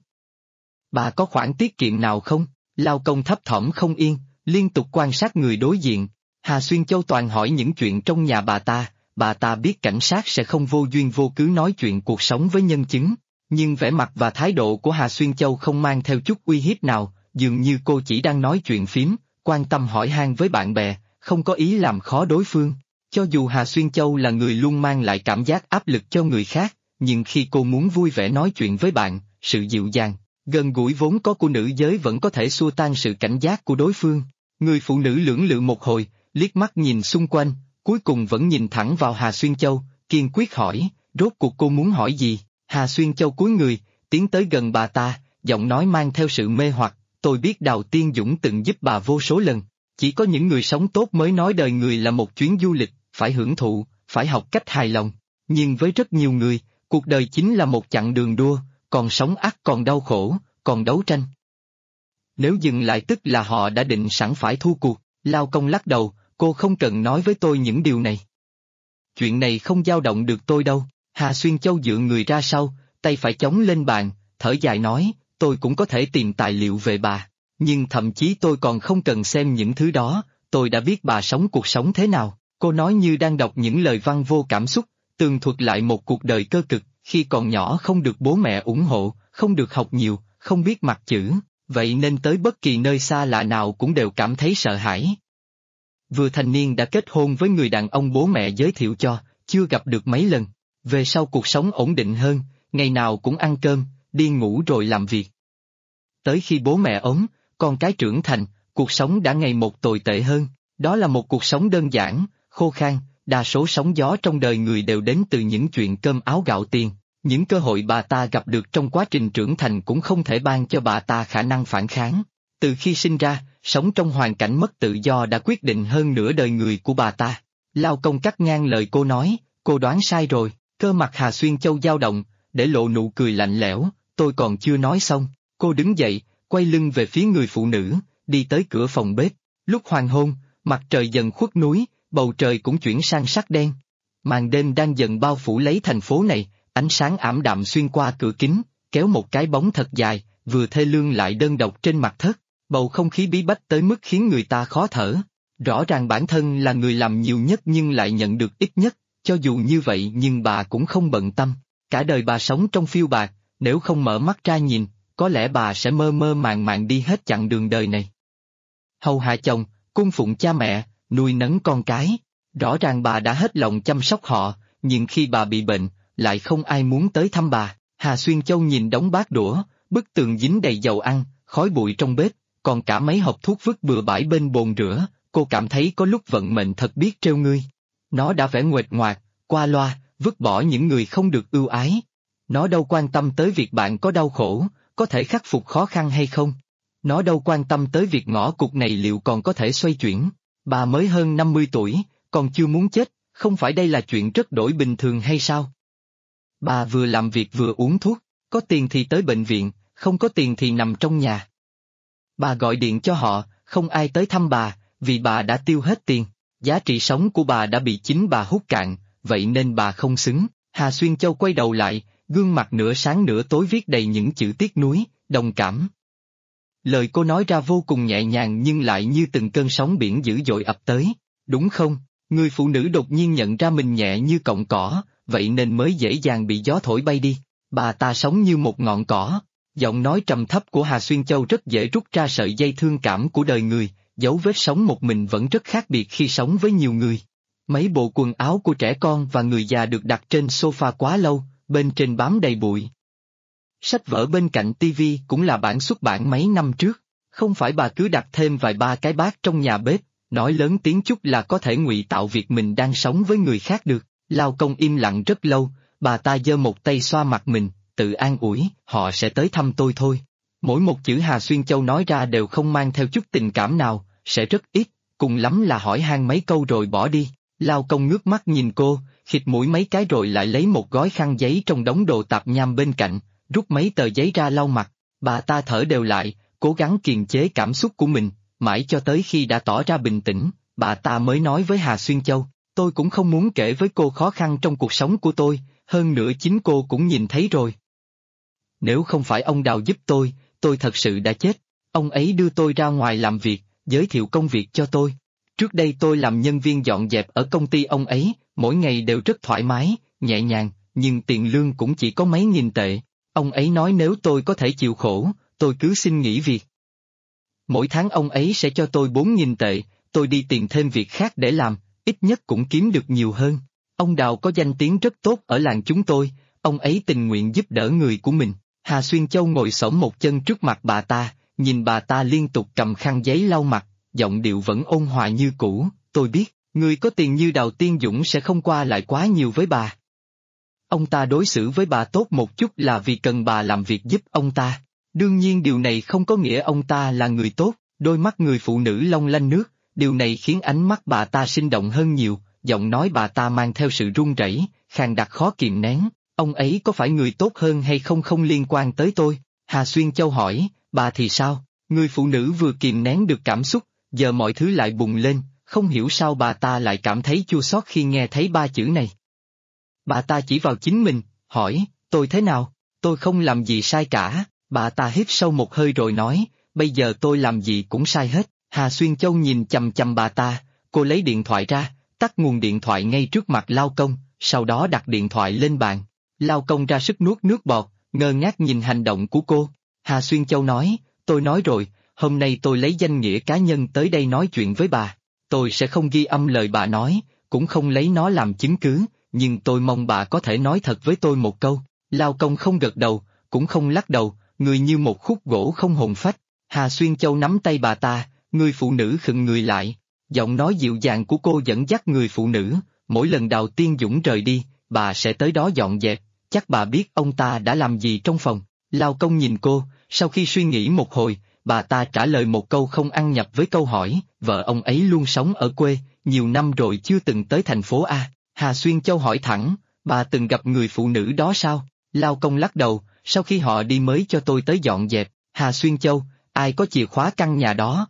Bà có khoản tiết kiệm nào không? Lao Công thấp thỏm không yên, liên tục quan sát người đối diện. Hà Xuyên Châu toàn hỏi những chuyện trong nhà bà ta biết cảnh sát sẽ không vô duyên vô cớ nói chuyện cuộc sống với nhân chứng, nhưng vẻ mặt và thái độ của Hà Xuyên Châu không mang theo chút uy hiếp nào, dường như cô chỉ đang nói chuyện phím, quan tâm hỏi han với bạn bè, không có ý làm khó đối phương. Cho dù Hà Xuyên Châu là người luôn mang lại cảm giác áp lực cho người khác, nhưng khi cô muốn vui vẻ nói chuyện với bạn, sự dịu dàng, gần gũi vốn có của nữ giới vẫn có thể xua tan sự cảnh giác của đối phương. Người phụ nữ lưỡng lự một hồi, liếc mắt nhìn xung quanh, cuối cùng vẫn nhìn thẳng vào Hà Xuyên Châu, kiên quyết hỏi, rốt cuộc cô muốn hỏi gì? Hà Xuyên Châu cúi người, tiến tới gần bà ta, giọng nói mang theo sự mê hoặc, tôi biết Đào Tiên Dũng từng giúp bà vô số lần, chỉ có những người sống tốt mới nói đời người là một chuyến du lịch, phải hưởng thụ, phải học cách hài lòng, nhưng với rất nhiều người, cuộc đời chính là một chặng đường đua, còn sống ắt còn đau khổ, còn đấu tranh. Nếu dừng lại tức là họ đã định sẵn phải thua cuộc. Lao Công lắc đầu, cô không cần nói với tôi những điều này. Chuyện này không dao động được tôi đâu. Hà Xuyên Châu dựa người ra sau, tay phải chống lên bàn, thở dài nói, tôi cũng có thể tìm tài liệu về bà, nhưng thậm chí tôi còn không cần xem những thứ đó, tôi đã biết bà sống cuộc sống thế nào. Cô nói như đang đọc những lời văn vô cảm xúc, tường thuật lại một cuộc đời cơ cực, khi còn nhỏ không được bố mẹ ủng hộ, không được học nhiều, không biết mặt chữ, vậy nên tới bất kỳ nơi xa lạ nào cũng đều cảm thấy sợ hãi. Vừa thành niên đã kết hôn với người đàn ông bố mẹ giới thiệu cho, chưa gặp được mấy lần. Về sau cuộc sống ổn định hơn, ngày nào cũng ăn cơm, đi ngủ rồi làm việc. Tới khi bố mẹ ốm, con cái trưởng thành, cuộc sống đã ngày một tồi tệ hơn. Đó là một cuộc sống đơn giản, khô khan, đa số sóng gió trong đời người đều đến từ những chuyện cơm áo gạo tiền. Những cơ hội bà ta gặp được trong quá trình trưởng thành cũng không thể ban cho bà ta khả năng phản kháng. Từ khi sinh ra, sống trong hoàn cảnh mất tự do đã quyết định hơn nửa đời người của bà ta. Lao Công cắt ngang lời cô nói, cô đoán sai rồi. Cơ mặt Hà Xuyên Châu dao động, để lộ nụ cười lạnh lẽo, tôi còn chưa nói xong. Cô đứng dậy, quay lưng về phía người phụ nữ, đi tới cửa phòng bếp. Lúc hoàng hôn, mặt trời dần khuất núi, bầu trời cũng chuyển sang sắc đen. Màn đêm đang dần bao phủ lấy thành phố này, ánh sáng ảm đạm xuyên qua cửa kính, kéo một cái bóng thật dài, vừa thê lương lại đơn độc trên mặt thất. Bầu không khí bí bách tới mức khiến người ta khó thở. Rõ ràng bản thân là người làm nhiều nhất nhưng lại nhận được ít nhất, cho dù như vậy nhưng bà cũng không bận tâm. Cả đời bà sống trong phiêu bạc, nếu không mở mắt ra nhìn, có lẽ bà sẽ mơ mơ màng màng đi hết chặng đường đời này. Hầu hạ chồng, cung phụng cha mẹ, nuôi nấng con cái. Rõ ràng bà đã hết lòng chăm sóc họ, nhưng khi bà bị bệnh, lại không ai muốn tới thăm bà. Hà Xuyên Châu nhìn đống bát đũa, bức tường dính đầy dầu ăn, khói bụi trong bếp, còn cả mấy hộp thuốc vứt bừa bãi bên bồn rửa, cô cảm thấy có lúc vận mệnh thật biết trêu ngươi. Nó đã vẻ nguệch ngoạc, qua loa, vứt bỏ những người không được ưu ái. Nó đâu quan tâm tới việc bạn có đau khổ, có thể khắc phục khó khăn hay không. Nó đâu quan tâm tới việc ngõ cụt này liệu còn có thể xoay chuyển. Bà mới hơn 50 tuổi, còn chưa muốn chết, không phải đây là chuyện rất đổi bình thường hay sao? Bà vừa làm việc vừa uống thuốc, có tiền thì tới bệnh viện, không có tiền thì nằm trong nhà. Bà gọi điện cho họ, không ai tới thăm bà, vì bà đã tiêu hết tiền. Giá trị sống của bà đã bị chính bà hút cạn, vậy nên bà không xứng. Hà Xuyên Châu quay đầu lại, gương mặt nửa sáng nửa tối viết đầy những chữ tiếc nuối, đồng cảm. Lời cô nói ra vô cùng nhẹ nhàng nhưng lại như từng cơn sóng biển dữ dội ập tới. Đúng không? Người phụ nữ đột nhiên nhận ra mình nhẹ như cọng cỏ, vậy nên mới dễ dàng bị gió thổi bay đi. Bà ta sống như một ngọn cỏ. Giọng nói trầm thấp của Hà Xuyên Châu rất dễ rút ra sợi dây thương cảm của đời người, dấu vết sống một mình vẫn rất khác biệt khi sống với nhiều người. Mấy bộ quần áo của trẻ con và người già được đặt trên sofa quá lâu, bên trên bám đầy bụi. Sách vở bên cạnh tivi cũng là bản xuất bản mấy năm trước, không phải bà cứ đặt thêm vài ba cái bát trong nhà bếp, nói lớn tiếng chút là có thể ngụy tạo việc mình đang sống với người khác được. Lao Công im lặng rất lâu, bà ta giơ một tay xoa mặt mình, tự an ủi, họ sẽ tới thăm tôi thôi. Mỗi một chữ Hà Xuyên Châu nói ra đều không mang theo chút tình cảm nào, sẽ rất ít, cùng lắm là hỏi han mấy câu rồi bỏ đi. Lao Công ngước mắt nhìn cô, khịt mũi mấy cái rồi lại lấy một gói khăn giấy trong đống đồ tạp nham bên cạnh, rút mấy tờ giấy ra lau mặt. Bà ta thở đều lại, cố gắng kiềm chế cảm xúc của mình, mãi cho tới khi đã tỏ ra bình tĩnh, bà ta mới nói với Hà Xuyên Châu, tôi cũng không muốn kể với cô khó khăn trong cuộc sống của tôi, hơn nữa chính cô cũng nhìn thấy rồi. Nếu không phải ông Đào giúp tôi thật sự đã chết. Ông ấy đưa tôi ra ngoài làm việc, giới thiệu công việc cho tôi. Trước đây tôi làm nhân viên dọn dẹp ở công ty ông ấy, mỗi ngày đều rất thoải mái, nhẹ nhàng, nhưng tiền lương cũng chỉ có mấy nghìn tệ. Ông ấy nói nếu tôi có thể chịu khổ, tôi cứ xin nghỉ việc. Mỗi tháng ông ấy sẽ cho tôi 4.000 tệ, tôi đi tìm thêm việc khác để làm, ít nhất cũng kiếm được nhiều hơn. Ông Đào có danh tiếng rất tốt ở làng chúng tôi, ông ấy tình nguyện giúp đỡ người của mình. Hà Xuyên Châu ngồi xổm một chân trước mặt bà ta, nhìn bà ta liên tục cầm khăn giấy lau mặt, giọng điệu vẫn ôn hòa như cũ, tôi biết, người có tiền như Đào Tiên Dũng sẽ không qua lại quá nhiều với bà. Ông ta đối xử với bà tốt một chút là vì cần bà làm việc giúp ông ta. Đương nhiên điều này không có nghĩa ông ta là người tốt, đôi mắt người phụ nữ long lanh nước, điều này khiến ánh mắt bà ta sinh động hơn nhiều, giọng nói bà ta mang theo sự run rẩy, khàn đặc khó kìm nén. Ông ấy có phải người tốt hơn hay không không liên quan tới tôi. Hà Xuyên Châu hỏi, bà thì sao? Người phụ nữ vừa kìm nén được cảm xúc, giờ mọi thứ lại bùng lên, không hiểu sao bà ta lại cảm thấy chua xót khi nghe thấy ba chữ này. Bà ta chỉ vào chính mình, hỏi, tôi thế nào? Tôi không làm gì sai cả. Bà ta hít sâu một hơi rồi nói, bây giờ tôi làm gì cũng sai hết. Hà Xuyên Châu nhìn chằm chằm bà ta, cô lấy điện thoại ra, tắt nguồn điện thoại ngay trước mặt Lao Công, sau đó đặt điện thoại lên bàn. Lao Công ra sức nuốt nước bọt, ngơ ngác nhìn hành động của cô. Hà Xuyên Châu nói, tôi nói rồi, hôm nay tôi lấy danh nghĩa cá nhân tới đây nói chuyện với bà. Tôi sẽ không ghi âm lời bà nói, cũng không lấy nó làm chứng cứ, nhưng tôi mong bà có thể nói thật với tôi một câu. Lao Công không gật đầu, cũng không lắc đầu, người như một khúc gỗ không hồn phách. Hà Xuyên Châu nắm tay bà ta, người phụ nữ khựng người lại. Giọng nói dịu dàng của cô dẫn dắt người phụ nữ, mỗi lần Đào Tiên Dũng rời đi, bà sẽ tới đó dọn dẹp, chắc bà biết ông ta đã làm gì trong phòng. Lao Công nhìn cô, sau khi suy nghĩ một hồi, bà ta trả lời một câu không ăn nhập với câu hỏi, vợ ông ấy luôn sống ở quê, nhiều năm rồi chưa từng tới thành phố A. Hà Xuyên Châu hỏi thẳng, bà từng gặp người phụ nữ đó sao? Lao Công lắc đầu, sau khi họ đi mới cho tôi tới dọn dẹp. Hà Xuyên Châu, ai có chìa khóa căn nhà đó?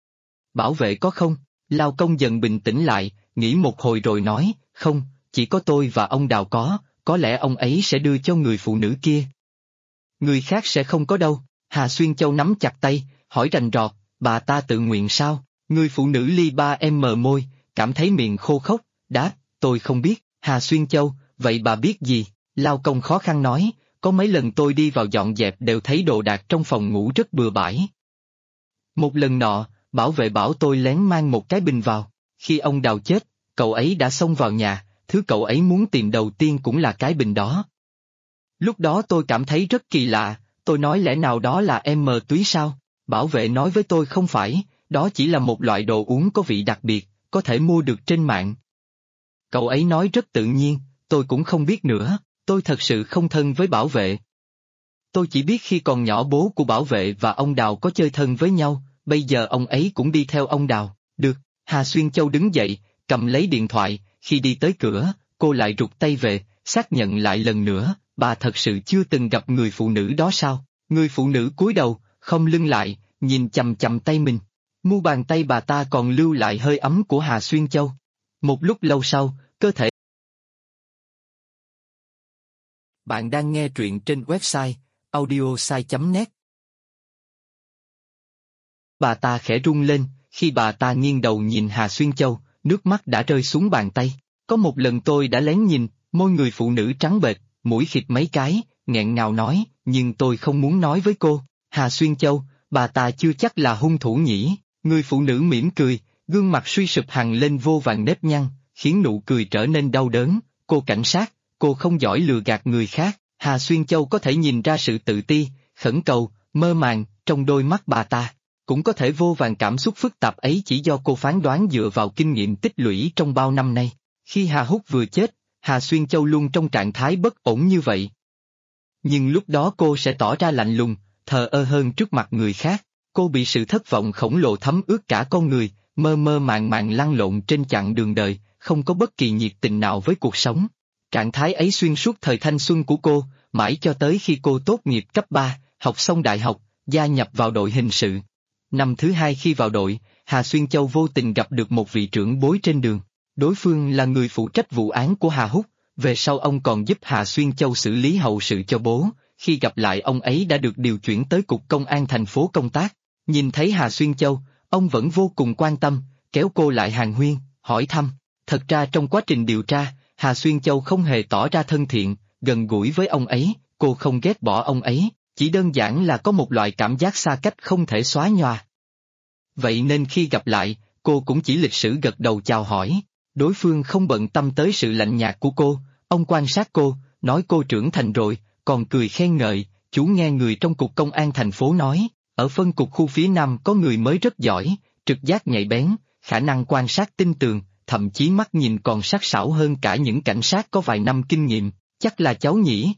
Bảo vệ có không? Lao Công dần bình tĩnh lại, nghĩ một hồi rồi nói, không, chỉ có tôi và ông Đào có lẽ ông ấy sẽ đưa cho người phụ nữ kia. Người khác sẽ không có đâu. Hà Xuyên Châu nắm chặt tay, hỏi rành rọt, bà ta tự nguyện sao? Người phụ nữ ly ba em mờ môi, cảm thấy miệng khô khốc, đáp, tôi không biết. Hà Xuyên Châu, vậy bà biết gì? Lao Công khó khăn nói, có mấy lần tôi đi vào dọn dẹp đều thấy đồ đạc trong phòng ngủ rất bừa bãi. Một lần nọ, bảo vệ bảo tôi lén mang một cái bình vào. Khi ông Đào chết, cậu ấy đã xông vào nhà, thứ cậu ấy muốn tìm đầu tiên cũng là cái bình đó. Lúc đó tôi cảm thấy rất kỳ lạ, tôi nói lẽ nào đó là em mờ túy sao? Bảo vệ nói với tôi không phải, đó chỉ là một loại đồ uống có vị đặc biệt, có thể mua được trên mạng. Cậu ấy nói rất tự nhiên, tôi cũng không biết nữa, tôi thật sự không thân với Bảo vệ. Tôi chỉ biết khi còn nhỏ bố của Bảo vệ và ông Đào có chơi thân với nhau, bây giờ ông ấy cũng đi theo ông Đào. Được, Hà Xuyên Châu đứng dậy, cầm lấy điện thoại, khi đi tới cửa, cô lại rụt tay về, xác nhận lại lần nữa, bà thật sự chưa từng gặp người phụ nữ đó sao? Người phụ nữ cúi đầu, không lưng lại, nhìn chằm chằm tay mình. Mu bàn tay bà ta còn lưu lại hơi ấm của Hà Xuyên Châu. Một lúc lâu sau, cơ thể. Bạn đang nghe truyện trên website audiosai.net. Bà ta khẽ rung lên, khi bà ta nghiêng đầu nhìn Hà Xuyên Châu, nước mắt đã rơi xuống bàn tay. Có một lần tôi đã lén nhìn, môi người phụ nữ trắng bệch, mũi khịt mấy cái, nghẹn ngào nói, nhưng tôi không muốn nói với cô. Hà Xuyên Châu, bà ta chưa chắc là hung thủ nhỉ? Người phụ nữ mỉm cười, gương mặt suy sụp hằn lên vô vàn nếp nhăn, khiến nụ cười trở nên đau đớn. Cô cảnh sát, cô không giỏi lừa gạt người khác. Hà Xuyên Châu có thể nhìn ra sự tự ti, khẩn cầu, mơ màng trong đôi mắt bà ta. Cũng có thể vô vàn cảm xúc phức tạp ấy chỉ do cô phán đoán dựa vào kinh nghiệm tích lũy trong bao năm nay. Khi Hà Húc vừa chết, Hà Xuyên Châu luôn trong trạng thái bất ổn như vậy. Nhưng lúc đó cô sẽ tỏ ra lạnh lùng, thờ ơ hơn trước mặt người khác. Cô bị sự thất vọng khổng lồ thấm ướt cả con người, mơ mơ màng màng lăn lộn trên chặng đường đời, không có bất kỳ nhiệt tình nào với cuộc sống. Trạng thái ấy xuyên suốt thời thanh xuân của cô, mãi cho tới khi cô tốt nghiệp cấp 3, học xong đại học, gia nhập vào đội hình sự. Năm thứ 2 khi vào đội, Hà Xuyên Châu vô tình gặp được một vị trưởng bối trên đường. Đối phương là người phụ trách vụ án của Hà Húc, về sau ông còn giúp Hà Xuyên Châu xử lý hậu sự cho bố. Khi gặp lại ông ấy đã được điều chuyển tới cục công an thành phố công tác. Nhìn thấy Hà Xuyên Châu, ông vẫn vô cùng quan tâm, kéo cô lại hàn huyên, hỏi thăm. Thật ra trong quá trình điều tra, Hà Xuyên Châu không hề tỏ ra thân thiện, gần gũi với ông ấy, cô không ghét bỏ ông ấy, chỉ đơn giản là có một loại cảm giác xa cách không thể xóa nhòa. Vậy nên khi gặp lại, cô cũng chỉ lịch sử gật đầu chào hỏi. Đối phương không bận tâm tới sự lạnh nhạt của cô, ông quan sát cô, nói cô trưởng thành rồi, còn cười khen ngợi, chú nghe người trong cục công an thành phố nói, ở phân cục khu phía Nam có người mới rất giỏi, trực giác nhạy bén, khả năng quan sát tinh tường, thậm chí mắt nhìn còn sắc sảo hơn cả những cảnh sát có vài năm kinh nghiệm, chắc là cháu nhỉ?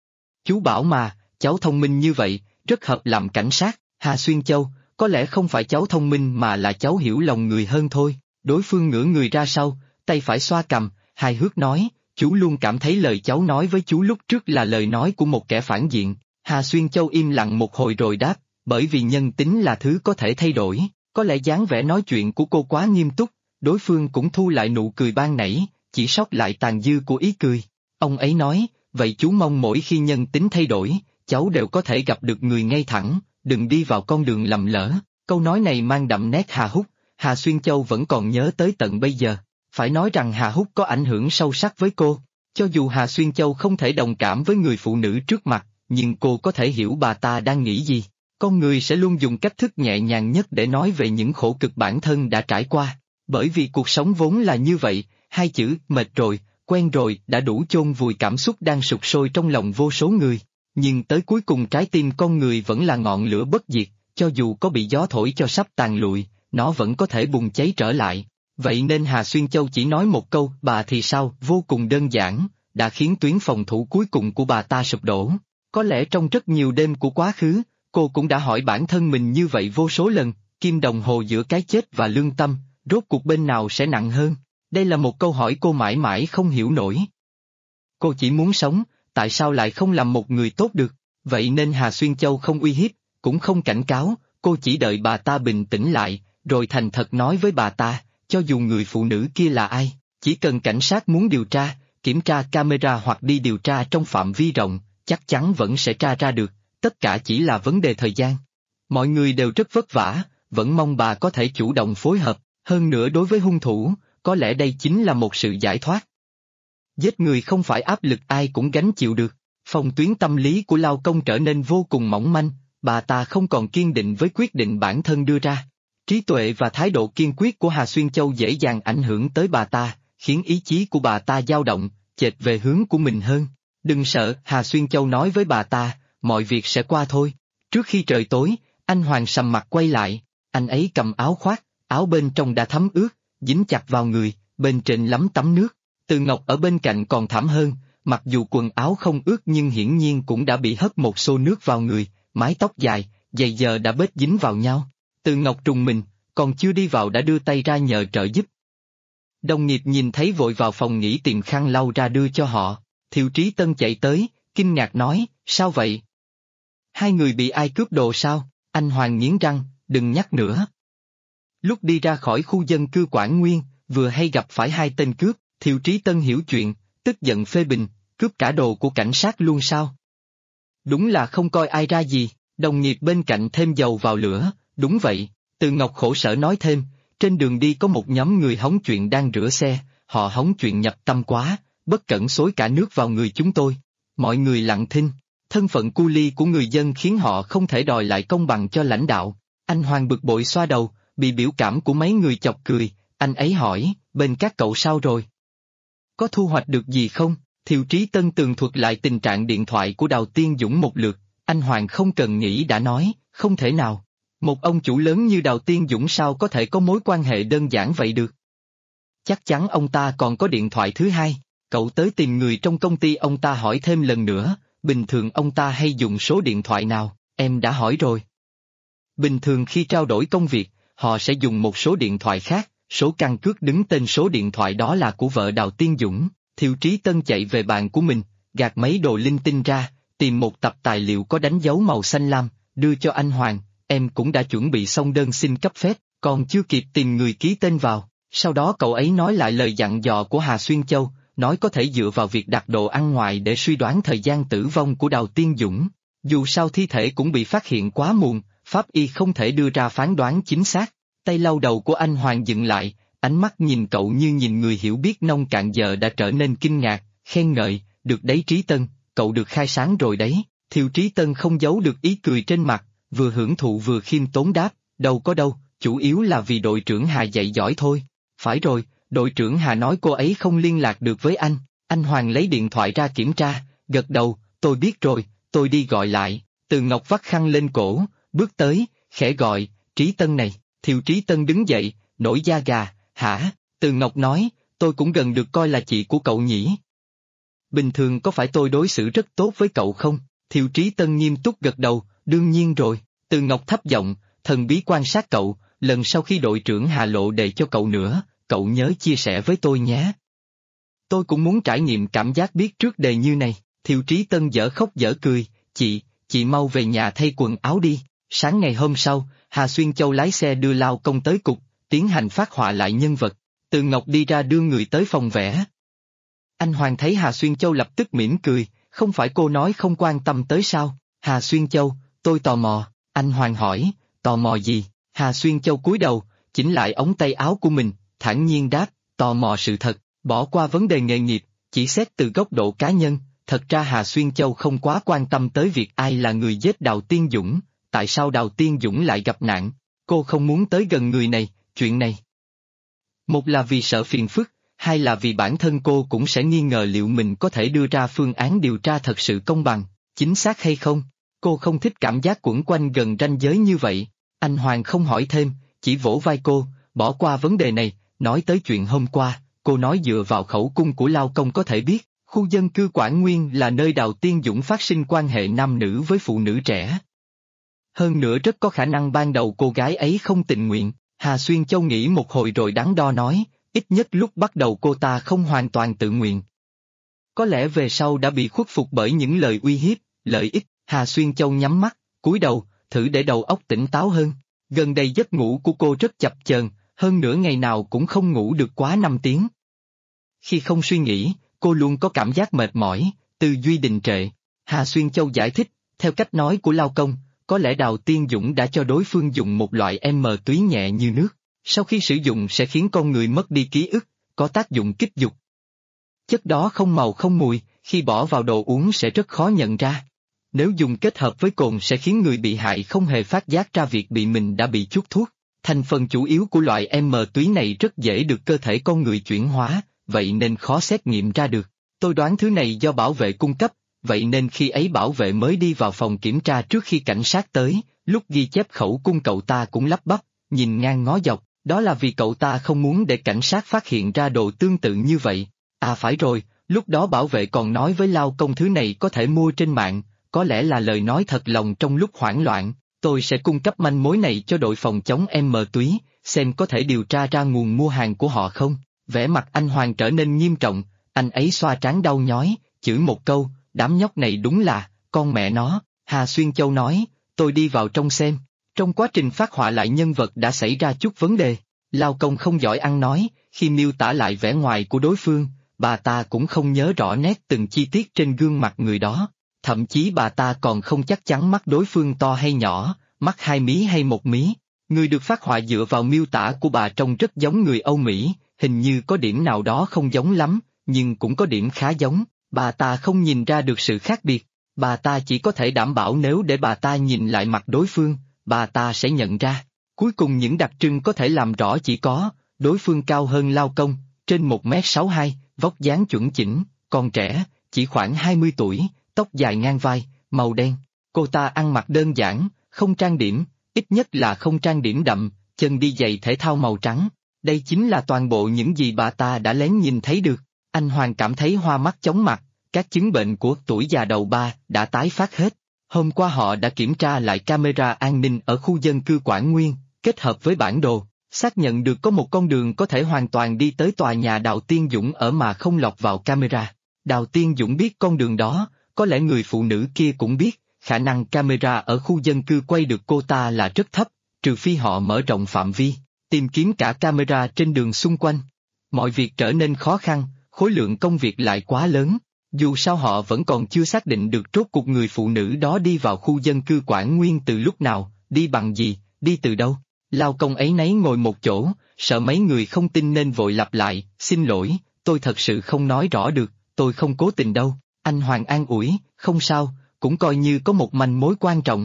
Chú bảo mà, cháu thông minh như vậy, rất hợp làm cảnh sát. Hà Xuyên Châu, có lẽ không phải cháu thông minh mà là cháu hiểu lòng người hơn thôi. Đối phương ngửa người ra sau, tay phải xoa cằm, hài hước nói, chú luôn cảm thấy lời cháu nói với chú lúc trước là lời nói của một kẻ phản diện. Hà Xuyên Châu im lặng một hồi rồi đáp, bởi vì nhân tính là thứ có thể thay đổi, có lẽ dáng vẻ nói chuyện của cô quá nghiêm túc, đối phương cũng thu lại nụ cười ban nãy, chỉ sót lại tàn dư của ý cười. Ông ấy nói, vậy chú mong mỗi khi nhân tính thay đổi, cháu đều có thể gặp được người ngay thẳng, đừng đi vào con đường lầm lỡ. Câu nói này mang đậm nét Hà Húc, Hà Xuyên Châu vẫn còn nhớ tới tận bây giờ. Phải nói rằng Hà Húc có ảnh hưởng sâu sắc với cô. Cho dù Hà Xuyên Châu không thể đồng cảm với người phụ nữ trước mặt, nhưng cô có thể hiểu bà ta đang nghĩ gì. Con người sẽ luôn dùng cách thức nhẹ nhàng nhất để nói về những khổ cực bản thân đã trải qua. Bởi vì cuộc sống vốn là như vậy, hai chữ mệt rồi, quen rồi đã đủ chôn vùi cảm xúc đang sục sôi trong lòng vô số người. Nhưng tới cuối cùng trái tim con người vẫn là ngọn lửa bất diệt, cho dù có bị gió thổi cho sắp tàn lụi, nó vẫn có thể bùng cháy trở lại. Vậy nên Hà Xuyên Châu chỉ nói một câu, bà thì sao, vô cùng đơn giản, đã khiến tuyến phòng thủ cuối cùng của bà ta sụp đổ. Có lẽ trong rất nhiều đêm của quá khứ, cô cũng đã hỏi bản thân mình như vậy vô số lần, kim đồng hồ giữa cái chết và lương tâm, rốt cuộc bên nào sẽ nặng hơn? Đây là một câu hỏi cô mãi mãi không hiểu nổi. Cô chỉ muốn sống, tại sao lại không làm một người tốt được? Vậy nên Hà Xuyên Châu không uy hiếp, cũng không cảnh cáo, cô chỉ đợi bà ta bình tĩnh lại, rồi thành thật nói với bà ta, cho dù người phụ nữ kia là ai, chỉ cần cảnh sát muốn điều tra, kiểm tra camera hoặc đi điều tra trong phạm vi rộng, chắc chắn vẫn sẽ tra ra được, tất cả chỉ là vấn đề thời gian. Mọi người đều rất vất vả, vẫn mong bà có thể chủ động phối hợp, hơn nữa đối với hung thủ, có lẽ đây chính là một sự giải thoát. Giết người không phải áp lực ai cũng gánh chịu được, phòng tuyến tâm lý của Lao Công trở nên vô cùng mỏng manh, bà ta không còn kiên định với quyết định bản thân đưa ra. Trí tuệ và thái độ kiên quyết của Hà Xuyên Châu dễ dàng ảnh hưởng tới bà ta, khiến ý chí của bà ta dao động, chệch về hướng của mình hơn. Đừng sợ, Hà Xuyên Châu nói với bà ta, mọi việc sẽ qua thôi. Trước khi trời tối, anh Hoàng sầm mặt quay lại, anh ấy cầm áo khoác, áo bên trong đã thấm ướt, dính chặt vào người, bên trên lấm tấm nước. Từ Ngọc ở bên cạnh còn thảm hơn, mặc dù quần áo không ướt nhưng hiển nhiên cũng đã bị hất một xô nước vào người, mái tóc dài, giày giờ đã bết dính vào nhau. Từ Ngọc trùng mình, còn chưa đi vào đã đưa tay ra nhờ trợ giúp. Đồng nghiệp nhìn thấy vội vào phòng nghỉ tìm khăn lau ra đưa cho họ. Thiệu Trí Tân chạy tới, kinh ngạc nói, sao vậy? Hai người bị ai cướp đồ sao? Anh Hoàng nghiến răng, đừng nhắc nữa. Lúc đi ra khỏi khu dân cư Quảng Nguyên, vừa hay gặp phải hai tên cướp, Thiệu Trí Tân hiểu chuyện, tức giận phê bình, cướp cả đồ của cảnh sát luôn sao? Đúng là không coi ai ra gì, đồng nghiệp bên cạnh thêm dầu vào lửa, đúng vậy. Từ Ngọc khổ sở nói thêm, trên đường đi có một nhóm người hóng chuyện đang rửa xe, họ hóng chuyện nhập tâm quá, bất cẩn xối cả nước vào người chúng tôi. Mọi người lặng thinh, thân phận cu li của người dân khiến họ không thể đòi lại công bằng cho lãnh đạo. Anh Hoàng bực bội xoa đầu, bị biểu cảm của mấy người chọc cười, anh ấy hỏi, bên các cậu sao rồi? Có thu hoạch được gì không? Thiệu Trí Tân tường thuật lại tình trạng điện thoại của Đào Tiên Dũng một lượt, anh Hoàng không cần nghĩ đã nói, không thể nào. Một ông chủ lớn như Đào Tiên Dũng sao có thể có mối quan hệ đơn giản vậy được? Chắc chắn ông ta còn có điện thoại thứ hai, cậu tới tìm người trong công ty ông ta hỏi thêm lần nữa, bình thường ông ta hay dùng số điện thoại nào, em đã hỏi rồi. Bình thường khi trao đổi công việc, họ sẽ dùng một số điện thoại khác, số căn cước đứng tên số điện thoại đó là của vợ Đào Tiên Dũng. Thiệu Trí Tân chạy về bàn của mình, gạt mấy đồ linh tinh ra, tìm một tập tài liệu có đánh dấu màu xanh lam, đưa cho anh Hoàng, em cũng đã chuẩn bị xong đơn xin cấp phép, còn chưa kịp tìm người ký tên vào. Sau đó cậu ấy nói lại lời dặn dò của Hà Xuyên Châu, nói có thể dựa vào việc đặt đồ ăn ngoài để suy đoán thời gian tử vong của Đào Tiên Dũng. Dù sao thi thể cũng bị phát hiện quá muộn, pháp y không thể đưa ra phán đoán chính xác. Tay lau đầu của anh Hoàng dừng lại, ánh mắt nhìn cậu như nhìn người hiểu biết nông cạn giờ đã trở nên kinh ngạc, khen ngợi, được đấy Trí Tân, cậu được khai sáng rồi đấy. Thiệu Trí Tân không giấu được ý cười trên mặt, vừa hưởng thụ vừa khiêm tốn đáp, đâu có đâu, chủ yếu là vì đội trưởng Hà dạy giỏi thôi. Phải rồi, đội trưởng Hà nói cô ấy không liên lạc được với anh Hoàng lấy điện thoại ra kiểm tra, gật đầu, tôi biết rồi, tôi đi gọi lại. Từ Ngọc vắt khăn lên cổ, bước tới, khẽ gọi, Trí Tân này. Thiệu Trí Tân đứng dậy, nổi da gà, hả? Từ Ngọc nói, tôi cũng gần được coi là chị của cậu nhỉ? Bình thường có phải tôi đối xử rất tốt với cậu không? Thiệu Trí Tân nghiêm túc gật đầu, đương nhiên rồi. Từ Ngọc thấp giọng, thần bí quan sát cậu, lần sau khi đội trưởng Hà lộ đề cho cậu nữa, cậu nhớ chia sẻ với tôi nhé. Tôi cũng muốn trải nghiệm cảm giác biết trước đề như này. Thiệu Trí Tân dở khóc dở cười, chị mau về nhà thay quần áo đi. Sáng ngày hôm sau, Hà Xuyên Châu lái xe đưa Lao Công tới cục, tiến hành phát họa lại nhân vật. Từ Ngọc đi ra đưa người tới phòng vẽ. Anh Hoàng thấy Hà Xuyên Châu lập tức mỉm cười, không phải cô nói không quan tâm tới sao? Hà Xuyên Châu, tôi tò mò. Anh Hoàng hỏi, tò mò gì? Hà Xuyên Châu cúi đầu, chỉnh lại ống tay áo của mình, thản nhiên đáp, tò mò sự thật, bỏ qua vấn đề nghề nghiệp, chỉ xét từ góc độ cá nhân. Thật ra Hà Xuyên Châu không quá quan tâm tới việc ai là người giết Đào Tiên Dũng, tại sao Đào Tiên Dũng lại gặp nạn, cô không muốn tới gần người này, chuyện này. Một là vì sợ phiền phức, hai là vì bản thân cô cũng sẽ nghi ngờ liệu mình có thể đưa ra phương án điều tra thật sự công bằng, chính xác hay không. Cô không thích cảm giác quẩn quanh gần ranh giới như vậy. Anh Hoàng không hỏi thêm, chỉ vỗ vai cô, bỏ qua vấn đề này, nói tới chuyện hôm qua. Cô nói dựa vào khẩu cung của Lao Công có thể biết, khu dân cư Quảng Nguyên là nơi Đào Tiên Dũng phát sinh quan hệ nam nữ với phụ nữ trẻ. Hơn nữa rất có khả năng ban đầu cô gái ấy không tình nguyện. Hà Xuyên Châu nghĩ một hồi rồi đắn đo nói, ít nhất lúc bắt đầu cô ta không hoàn toàn tự nguyện. Có lẽ về sau đã bị khuất phục bởi những lời uy hiếp, lợi ích. Hà Xuyên Châu nhắm mắt, cúi đầu, thử để đầu óc tỉnh táo hơn. Gần đây giấc ngủ của cô rất chập chờn, hơn nữa ngày nào cũng không ngủ được quá 5 tiếng. Khi không suy nghĩ, cô luôn có cảm giác mệt mỏi, tư duy đình trệ. Hà Xuyên Châu giải thích, theo cách nói của Lao Công, có lẽ Đào Tiên Dũng đã cho đối phương dùng một loại túy nhẹ như nước. Sau khi sử dụng sẽ khiến con người mất đi ký ức, có tác dụng kích dục. Chất đó không màu không mùi, khi bỏ vào đồ uống sẽ rất khó nhận ra. Nếu dùng kết hợp với cồn sẽ khiến người bị hại không hề phát giác ra việc mình đã bị chuốc thuốc. Thành phần chủ yếu của loại túy này rất dễ được cơ thể con người chuyển hóa, vậy nên khó xét nghiệm ra được. Tôi đoán thứ này do bảo vệ cung cấp, vậy nên khi ấy bảo vệ mới đi vào phòng kiểm tra trước khi cảnh sát tới, lúc ghi chép khẩu cung cậu ta cũng lắp bắp, nhìn ngang ngó dọc, đó là vì cậu ta không muốn để cảnh sát phát hiện ra đồ tương tự như vậy. À phải rồi, lúc đó bảo vệ còn nói với Lao Công thứ này có thể mua trên mạng, có lẽ là lời nói thật lòng trong lúc hoảng loạn, tôi sẽ cung cấp manh mối này cho đội phòng chống túy, xem có thể điều tra ra nguồn mua hàng của họ không. Vẻ mặt anh Hoàng trở nên nghiêm trọng, anh ấy xoa trán đau nhói, chửi một câu, đám nhóc này đúng là, con mẹ nó. Hà Xuyên Châu nói, tôi đi vào trong xem. Trong quá trình phát họa lại nhân vật đã xảy ra chút vấn đề. Lao Công không giỏi ăn nói, khi miêu tả lại vẻ ngoài của đối phương, bà ta cũng không nhớ rõ nét từng chi tiết trên gương mặt người đó. Thậm chí bà ta còn không chắc chắn mắt đối phương to hay nhỏ, mắt 2 mí hay 1 mí. Người được phát họa dựa vào miêu tả của bà trông rất giống người Âu Mỹ, hình như có điểm nào đó không giống lắm, nhưng cũng có điểm khá giống. Bà ta không nhìn ra được sự khác biệt. Bà ta chỉ có thể đảm bảo nếu để bà ta nhìn lại mặt đối phương, bà ta sẽ nhận ra. Cuối cùng những đặc trưng có thể làm rõ chỉ có, đối phương cao hơn Lao Công, trên 1m62, vóc dáng chuẩn chỉnh, còn trẻ, chỉ khoảng 20 tuổi, tóc dài ngang vai, màu đen. Cô ta ăn mặc đơn giản, không trang điểm, ít nhất là không trang điểm đậm, chân đi giày thể thao màu trắng. Đây chính là toàn bộ những gì bà ta đã lén nhìn thấy được. Anh Hoàng cảm thấy hoa mắt chóng mặt, các chứng bệnh của tuổi già đầu ba đã tái phát hết. Hôm qua họ đã kiểm tra lại camera an ninh ở khu dân cư Quảng Nguyên, kết hợp với bản đồ, xác nhận được có một con đường có thể hoàn toàn đi tới tòa nhà Đào Tiên Dũng ở mà không lọt vào camera. Đào Tiên Dũng biết con đường đó, có lẽ người phụ nữ kia cũng biết, khả năng camera ở khu dân cư quay được cô ta là rất thấp, trừ phi họ mở rộng phạm vi, tìm kiếm cả camera trên đường xung quanh. Mọi việc trở nên khó khăn, khối lượng công việc lại quá lớn. Dù sao họ vẫn còn chưa xác định được rốt cuộc người phụ nữ đó đi vào khu dân cư Quảng Nguyên từ lúc nào, đi bằng gì, đi từ đâu. Lao Công ấy nấy ngồi một chỗ, sợ mấy người không tin nên vội lặp lại, xin lỗi, tôi thật sự không nói rõ được, tôi không cố tình đâu. Anh Hoàng an ủi, không sao, cũng coi như có một manh mối quan trọng.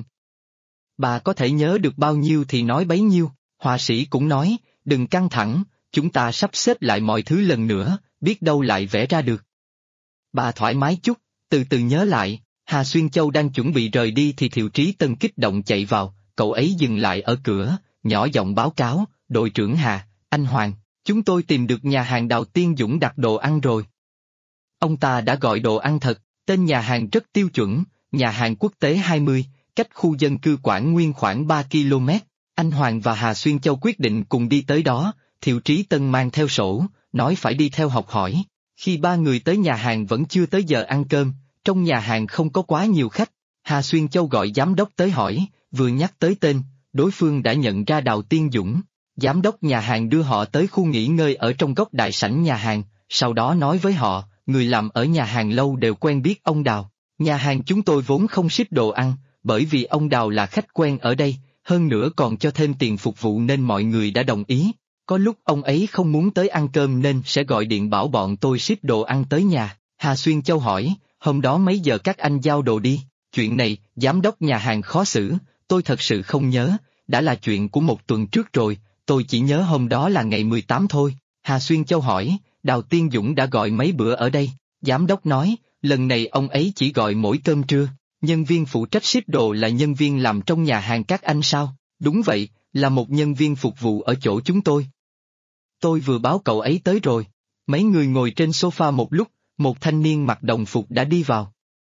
Bà có thể nhớ được bao nhiêu thì nói bấy nhiêu, họa sĩ cũng nói, đừng căng thẳng, chúng ta sắp xếp lại mọi thứ lần nữa, biết đâu lại vẽ ra được. Bà thoải mái chút, từ từ nhớ lại. Hà Xuyên Châu đang chuẩn bị rời đi thì Thiệu Trí Tân kích động chạy vào, cậu ấy dừng lại ở cửa, nhỏ giọng báo cáo, đội trưởng Hà, anh Hoàng, chúng tôi tìm được nhà hàng Đào Tiên Dũng đặt đồ ăn rồi. Ông ta đã gọi đồ ăn thật, tên nhà hàng rất tiêu chuẩn, nhà hàng quốc tế 20, cách khu dân cư Quảng Nguyên khoảng 3 km. Anh Hoàng và Hà Xuyên Châu quyết định cùng đi tới đó, Thiệu Trí Tân mang theo sổ, nói phải đi theo học hỏi. Khi ba người tới nhà hàng vẫn chưa tới giờ ăn cơm, trong nhà hàng không có quá nhiều khách. Hà Xuyên Châu gọi giám đốc tới hỏi, vừa nhắc tới tên, đối phương đã nhận ra Đào Tiên Dũng. Giám đốc nhà hàng đưa họ tới khu nghỉ ngơi ở trong góc đại sảnh nhà hàng, sau đó nói với họ, người làm ở nhà hàng lâu đều quen biết ông Đào. Nhà hàng chúng tôi vốn không ship đồ ăn, bởi vì ông Đào là khách quen ở đây, hơn nữa còn cho thêm tiền phục vụ nên mọi người đã đồng ý. Có lúc ông ấy không muốn tới ăn cơm nên sẽ gọi điện bảo bọn tôi ship đồ ăn tới nhà. Hà Xuyên Châu hỏi, hôm đó mấy giờ các anh giao đồ đi? Chuyện này, giám đốc nhà hàng khó xử, tôi thật sự không nhớ, đã là chuyện của một tuần trước rồi, tôi chỉ nhớ hôm đó là ngày 18 thôi. Hà Xuyên Châu hỏi, Đào Tiên Dũng đã gọi mấy bữa ở đây? Giám đốc nói, lần này ông ấy chỉ gọi mỗi cơm trưa. Nhân viên phụ trách ship đồ là nhân viên làm trong nhà hàng các anh sao? Đúng vậy, là một nhân viên phục vụ ở chỗ chúng tôi. Tôi vừa báo cậu ấy tới rồi. Mấy người ngồi trên sofa một lúc, một thanh niên mặc đồng phục đã đi vào.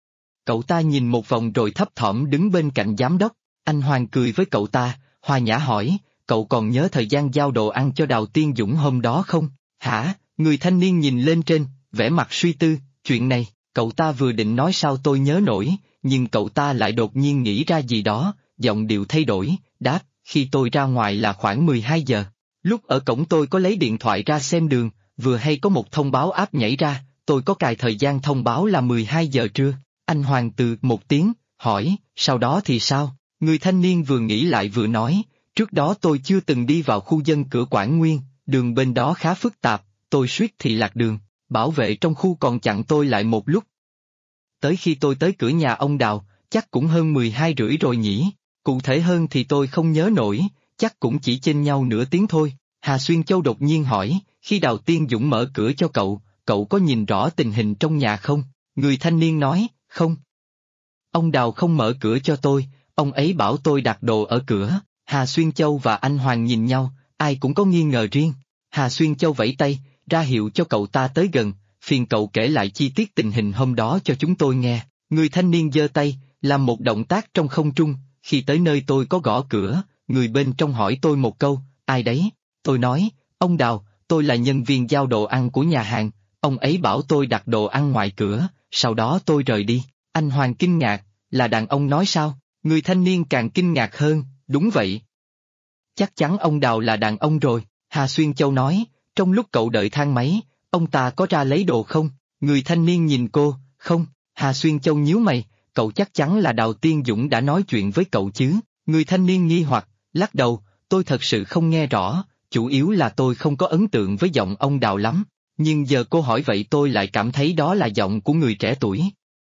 Cậu ta nhìn một vòng rồi thấp thỏm đứng bên cạnh giám đốc. Anh Hoàng cười với cậu ta, hòa nhã hỏi, cậu còn nhớ thời gian giao đồ ăn cho Đào Tiên Dũng hôm đó không? Hả? Người thanh niên nhìn lên trên, vẻ mặt suy tư, chuyện này, cậu ta vừa định nói sao tôi nhớ nổi, nhưng cậu ta lại đột nhiên nghĩ ra gì đó, giọng điệu thay đổi, đáp, khi tôi ra ngoài là khoảng 12 giờ. Lúc ở cổng tôi có lấy điện thoại ra xem đường, vừa hay có một thông báo áp nhảy ra, tôi có cài thời gian thông báo là 12 giờ trưa. Anh Hoàng từ một tiếng, hỏi, sau đó thì sao? Người thanh niên vừa nghĩ lại vừa nói, trước đó tôi chưa từng đi vào khu dân cư Quảng Nguyên, đường bên đó khá phức tạp, tôi suýt thì lạc đường, bảo vệ trong khu còn chặn tôi lại một lúc. Tới khi tôi tới cửa nhà ông Đào, chắc cũng hơn 12 rưỡi rồi nhỉ, cụ thể hơn thì tôi không nhớ nổi, chắc cũng chỉ chênh nhau nửa tiếng thôi. Hà Xuyên Châu đột nhiên hỏi, khi Đào Tiên Dũng mở cửa cho cậu có nhìn rõ tình hình trong nhà không? Người thanh niên nói, không. Ông Đào không mở cửa cho tôi, ông ấy bảo tôi đặt đồ ở cửa. Hà Xuyên Châu và anh Hoàng nhìn nhau, ai cũng có nghi ngờ riêng. Hà Xuyên Châu vẫy tay, ra hiệu cho cậu ta tới gần, phiền cậu kể lại chi tiết tình hình hôm đó cho chúng tôi nghe. Người thanh niên giơ tay, làm một động tác trong không trung, khi tới nơi tôi có gõ cửa, người bên trong hỏi tôi một câu, ai đấy? Tôi nói, ông Đào, tôi là nhân viên giao đồ ăn của nhà hàng, ông ấy bảo tôi đặt đồ ăn ngoài cửa, sau đó tôi rời đi. Anh Hoàng kinh ngạc, là đàn ông nói sao? Người thanh niên càng kinh ngạc hơn, đúng vậy. Chắc chắn ông Đào là đàn ông rồi, Hà Xuyên Châu nói, trong lúc cậu đợi thang máy, ông ta có ra lấy đồ không? Người thanh niên nhìn cô, không, Hà Xuyên Châu nhíu mày, cậu chắc chắn là Đào Tiên Dũng đã nói chuyện với cậu chứ? Người thanh niên nghi hoặc, lắc đầu, tôi thật sự không nghe rõ, chủ yếu là tôi không có ấn tượng với giọng ông Đào lắm, nhưng giờ cô hỏi vậy tôi lại cảm thấy đó là giọng của người trẻ tuổi.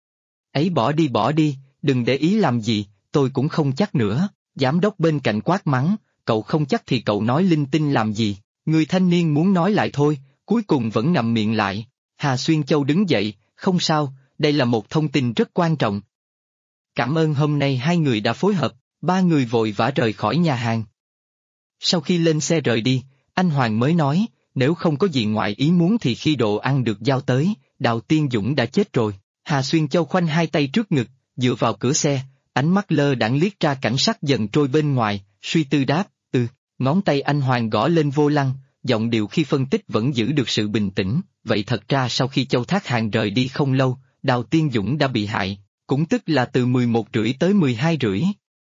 Ấy bỏ đi, đừng để ý làm gì, tôi cũng không chắc nữa, giám đốc bên cạnh quát mắng, cậu không chắc thì cậu nói linh tinh làm gì, người thanh niên muốn nói lại thôi, cuối cùng vẫn ngậm miệng lại. Hà Xuyên Châu đứng dậy, không sao, đây là một thông tin rất quan trọng. Cảm ơn hôm nay hai người đã phối hợp, ba người vội vã rời khỏi nhà hàng. Sau khi lên xe rời đi, anh Hoàng mới nói, nếu không có gì ngoại ý muốn thì khi đồ ăn được giao tới, Đào Tiên Dũng đã chết rồi. Hà Xuyên Châu khoanh hai tay trước ngực, dựa vào cửa xe, ánh mắt lơ đãng liếc ra cảnh sắc dần trôi bên ngoài, suy tư đáp, ngón tay anh Hoàng gõ lên vô lăng, giọng điệu khi phân tích vẫn giữ được sự bình tĩnh, vậy thật ra sau khi Châu Thác Hàng rời đi không lâu, Đào Tiên Dũng đã bị hại, cũng tức là từ 11 rưỡi tới 12 rưỡi.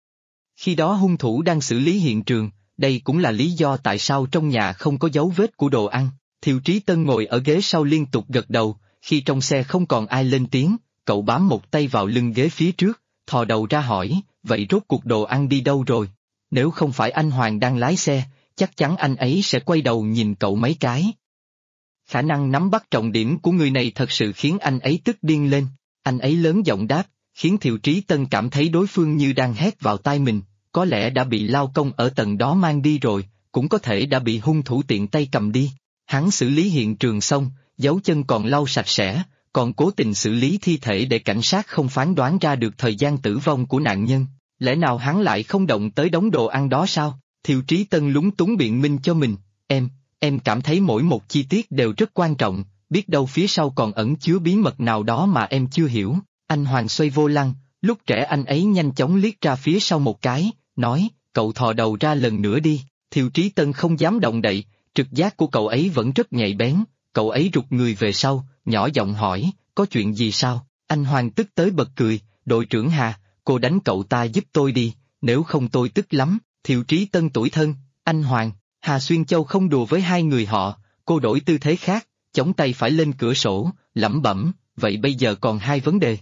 Khi đó hung thủ đang xử lý hiện trường, đây cũng là lý do tại sao trong nhà không có dấu vết của đồ ăn. Thiệu Trí Tân ngồi ở ghế sau liên tục gật đầu, khi trong xe không còn ai lên tiếng, cậu bám một tay vào lưng ghế phía trước, thò đầu ra hỏi, vậy rốt cuộc đồ ăn đi đâu rồi? Nếu không phải anh Hoàng đang lái xe, chắc chắn anh ấy sẽ quay đầu nhìn cậu mấy cái. Khả năng nắm bắt trọng điểm của người này thật sự khiến anh ấy tức điên lên, anh ấy lớn giọng đáp, khiến Thiệu Trí Tân cảm thấy đối phương như đang hét vào tai mình, có lẽ đã bị lao công ở tầng đó mang đi rồi, cũng có thể đã bị hung thủ tiện tay cầm đi. Hắn xử lý hiện trường xong, dấu chân còn lau sạch sẽ, còn cố tình xử lý thi thể để cảnh sát không phán đoán ra được thời gian tử vong của nạn nhân. Lẽ nào hắn lại không động tới đống đồ ăn đó sao? Thiệu Trí Tân lúng túng biện minh cho mình, em cảm thấy mỗi một chi tiết đều rất quan trọng, biết đâu phía sau còn ẩn chứa bí mật nào đó mà em chưa hiểu. Anh Hoàng xoay vô lăng, lúc trẻ anh ấy nhanh chóng liếc ra phía sau một cái, nói, cậu thò đầu ra lần nữa đi. Thiệu Trí Tân không dám động đậy, trực giác của cậu ấy vẫn rất nhạy bén, cậu ấy rụt người về sau, nhỏ giọng hỏi, có chuyện gì sao? Anh Hoàng tức tới bật cười, đội trưởng Hà, cô đánh cậu ta giúp tôi đi, nếu không tôi tức lắm. Thiệu Trí Tân tủi thân, anh Hoàng, Hà Xuyên Châu không đùa với hai người họ, cô đổi tư thế khác, chống tay phải lên cửa sổ, lẩm bẩm, vậy bây giờ còn hai vấn đề.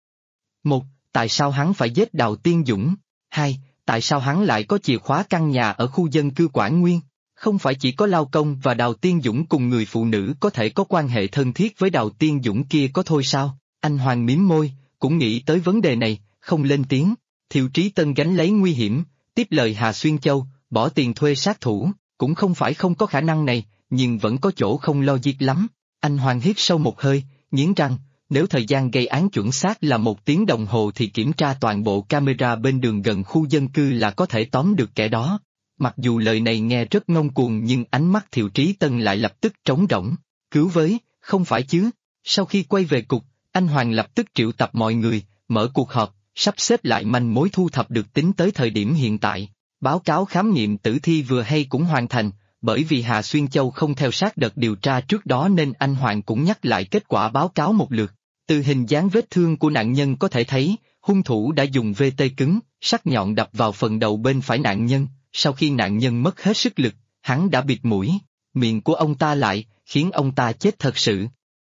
Một, tại sao hắn phải giết Đào Tiên Dũng? Hai, tại sao hắn lại có chìa khóa căn nhà ở khu dân cư Quảng Nguyên? Không phải chỉ có Lao Công và Đào Tiên Dũng cùng người phụ nữ có thể có quan hệ thân thiết với Đào Tiên Dũng kia có thôi sao? Anh Hoàng mím môi, cũng nghĩ tới vấn đề này, không lên tiếng. Thiệu Trí Tân gánh lấy nguy hiểm, tiếp lời Hà Xuyên Châu, bỏ tiền thuê sát thủ, cũng không phải không có khả năng này, nhưng vẫn có chỗ không logic lắm. Anh Hoàng hít sâu một hơi, nghiến răng, nếu thời gian gây án chuẩn xác là 1 tiếng đồng hồ thì kiểm tra toàn bộ camera bên đường gần khu dân cư là có thể tóm được kẻ đó. Mặc dù lời này nghe rất ngông cuồng nhưng ánh mắt Thiệu Trí Tân lại lập tức trống rỗng. Cứu với, không phải chứ? Sau khi quay về cục, anh Hoàng lập tức triệu tập mọi người, mở cuộc họp, sắp xếp lại manh mối thu thập được tính tới thời điểm hiện tại. Báo cáo khám nghiệm tử thi vừa hay cũng hoàn thành, bởi vì Hà Xuyên Châu không theo sát đợt điều tra trước đó nên anh Hoàng cũng nhắc lại kết quả báo cáo một lượt. Từ hình dáng vết thương của nạn nhân có thể thấy, hung thủ đã dùng VT cứng, sắc nhọn đập vào phần đầu bên phải nạn nhân, sau khi nạn nhân mất hết sức lực, hắn đã bịt mũi, miệng của ông ta lại, khiến ông ta chết thật sự.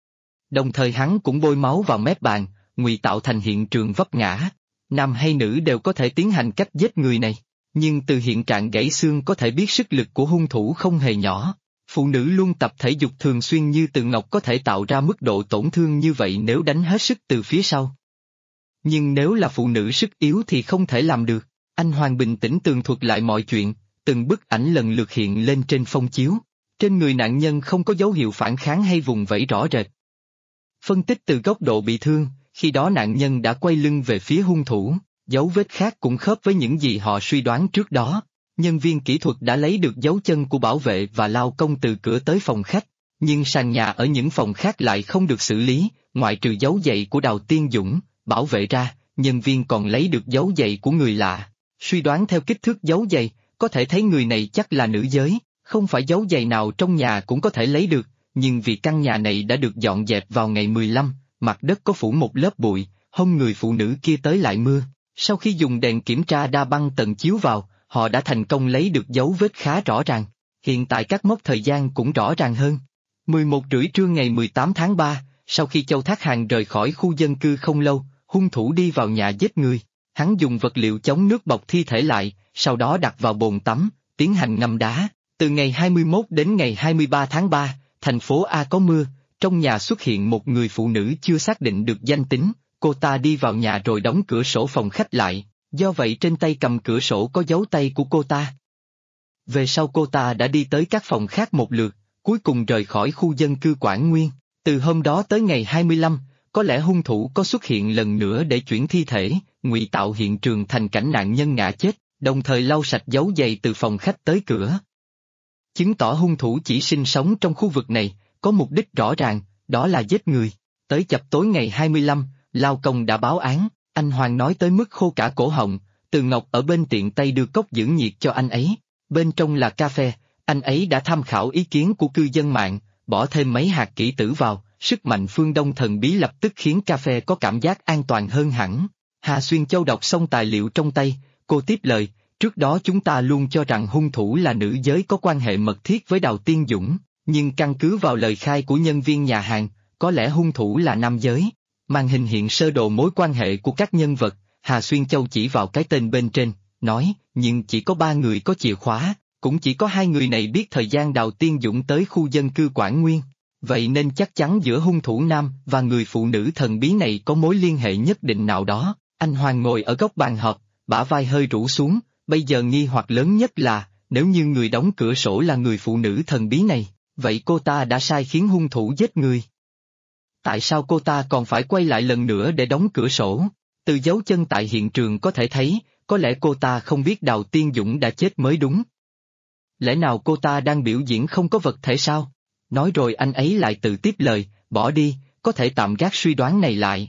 Đồng thời hắn cũng bôi máu vào mép bàn, ngụy tạo thành hiện trường vấp ngã. Nam hay nữ đều có thể tiến hành cách giết người này, nhưng từ hiện trạng gãy xương có thể biết sức lực của hung thủ không hề nhỏ. Phụ nữ luôn tập thể dục thường xuyên như Từ Ngọc có thể tạo ra mức độ tổn thương như vậy nếu đánh hết sức từ phía sau. Nhưng nếu là phụ nữ sức yếu thì không thể làm được. Anh Hoàng bình tĩnh tường thuật lại mọi chuyện, từng bức ảnh lần lượt hiện lên trên phông chiếu. Trên người nạn nhân không có dấu hiệu phản kháng hay vùng vẫy rõ rệt. Phân tích từ góc độ bị thương, khi đó nạn nhân đã quay lưng về phía hung thủ, dấu vết khác cũng khớp với những gì họ suy đoán trước đó. Nhân viên kỹ thuật đã lấy được dấu chân của bảo vệ và lao công từ cửa tới phòng khách, nhưng sàn nhà ở những phòng khác lại không được xử lý, ngoại trừ dấu giày của Đào Tiên Dũng, bảo vệ ra, nhân viên còn lấy được dấu giày của người lạ. Suy đoán theo kích thước dấu giày, có thể thấy người này chắc là nữ giới, không phải dấu giày nào trong nhà cũng có thể lấy được, nhưng vì căn nhà này đã được dọn dẹp vào ngày 15, mặt đất có phủ một lớp bụi, hôm người phụ nữ kia tới lại mưa. Sau khi dùng đèn kiểm tra đa băng tần chiếu vào, họ đã thành công lấy được dấu vết khá rõ ràng. Hiện tại các mốc thời gian cũng rõ ràng hơn. 11:30 trưa ngày 18 tháng 3, sau khi Châu Thác Hàng rời khỏi khu dân cư không lâu, hung thủ đi vào nhà giết người. Hắn dùng vật liệu chống nước bọc thi thể lại, sau đó đặt vào bồn tắm, tiến hành ngâm đá. Từ ngày 21 đến ngày 23 tháng 3, thành phố A có mưa, trong nhà xuất hiện một người phụ nữ chưa xác định được danh tính, cô ta đi vào nhà rồi đóng cửa sổ phòng khách lại, do vậy trên tay cầm cửa sổ có dấu tay của cô ta. Về sau cô ta đã đi tới các phòng khác một lượt, cuối cùng rời khỏi khu dân cư Quảng Nguyên. Từ hôm đó tới ngày 25, có lẽ hung thủ có xuất hiện lần nữa để chuyển thi thể, ngụy tạo hiện trường thành cảnh nạn nhân ngã chết, đồng thời lau sạch dấu giày từ phòng khách tới cửa. Chứng tỏ hung thủ chỉ sinh sống trong khu vực này, có mục đích rõ ràng, đó là giết người. Tới chập tối ngày 25, lao công đã báo án, anh Hoàng nói tới mức khô cả cổ họng, Từ Ngọc ở bên tiện tay đưa cốc giữ nhiệt cho anh ấy, bên trong là cà phê, anh ấy đã tham khảo ý kiến của cư dân mạng, bỏ thêm mấy hạt kỷ tử vào, sức mạnh phương Đông thần bí lập tức khiến cà phê có cảm giác an toàn hơn hẳn. Hà Xuyên Châu đọc xong tài liệu trong tay, cô tiếp lời, trước đó chúng ta luôn cho rằng hung thủ là nữ giới có quan hệ mật thiết với Đào Tiên Dũng, nhưng căn cứ vào lời khai của nhân viên nhà hàng, có lẽ hung thủ là nam giới. Màn hình hiện sơ đồ mối quan hệ của các nhân vật, Hà Xuyên Châu chỉ vào cái tên bên trên, nói, nhưng chỉ có 3 người có chìa khóa, cũng chỉ có 2 người này biết thời gian Đào Tiên Dũng tới khu dân cư Quảng Nguyên. Vậy nên chắc chắn giữa hung thủ nam và người phụ nữ thần bí này có mối liên hệ nhất định nào đó. Anh Hoàng ngồi ở góc bàn họp, bả vai hơi rũ xuống, bây giờ nghi hoặc lớn nhất là, nếu như người đóng cửa sổ là người phụ nữ thần bí này, vậy cô ta đã sai khiến hung thủ giết người. Tại sao cô ta còn phải quay lại lần nữa để đóng cửa sổ? Từ dấu chân tại hiện trường có thể thấy, có lẽ cô ta không biết Đào Tiên Dũng đã chết mới đúng. Lẽ nào cô ta đang biểu diễn không có vật thể sao? Nói rồi anh ấy lại tự tiếp lời, bỏ đi, có thể tạm gác suy đoán này lại.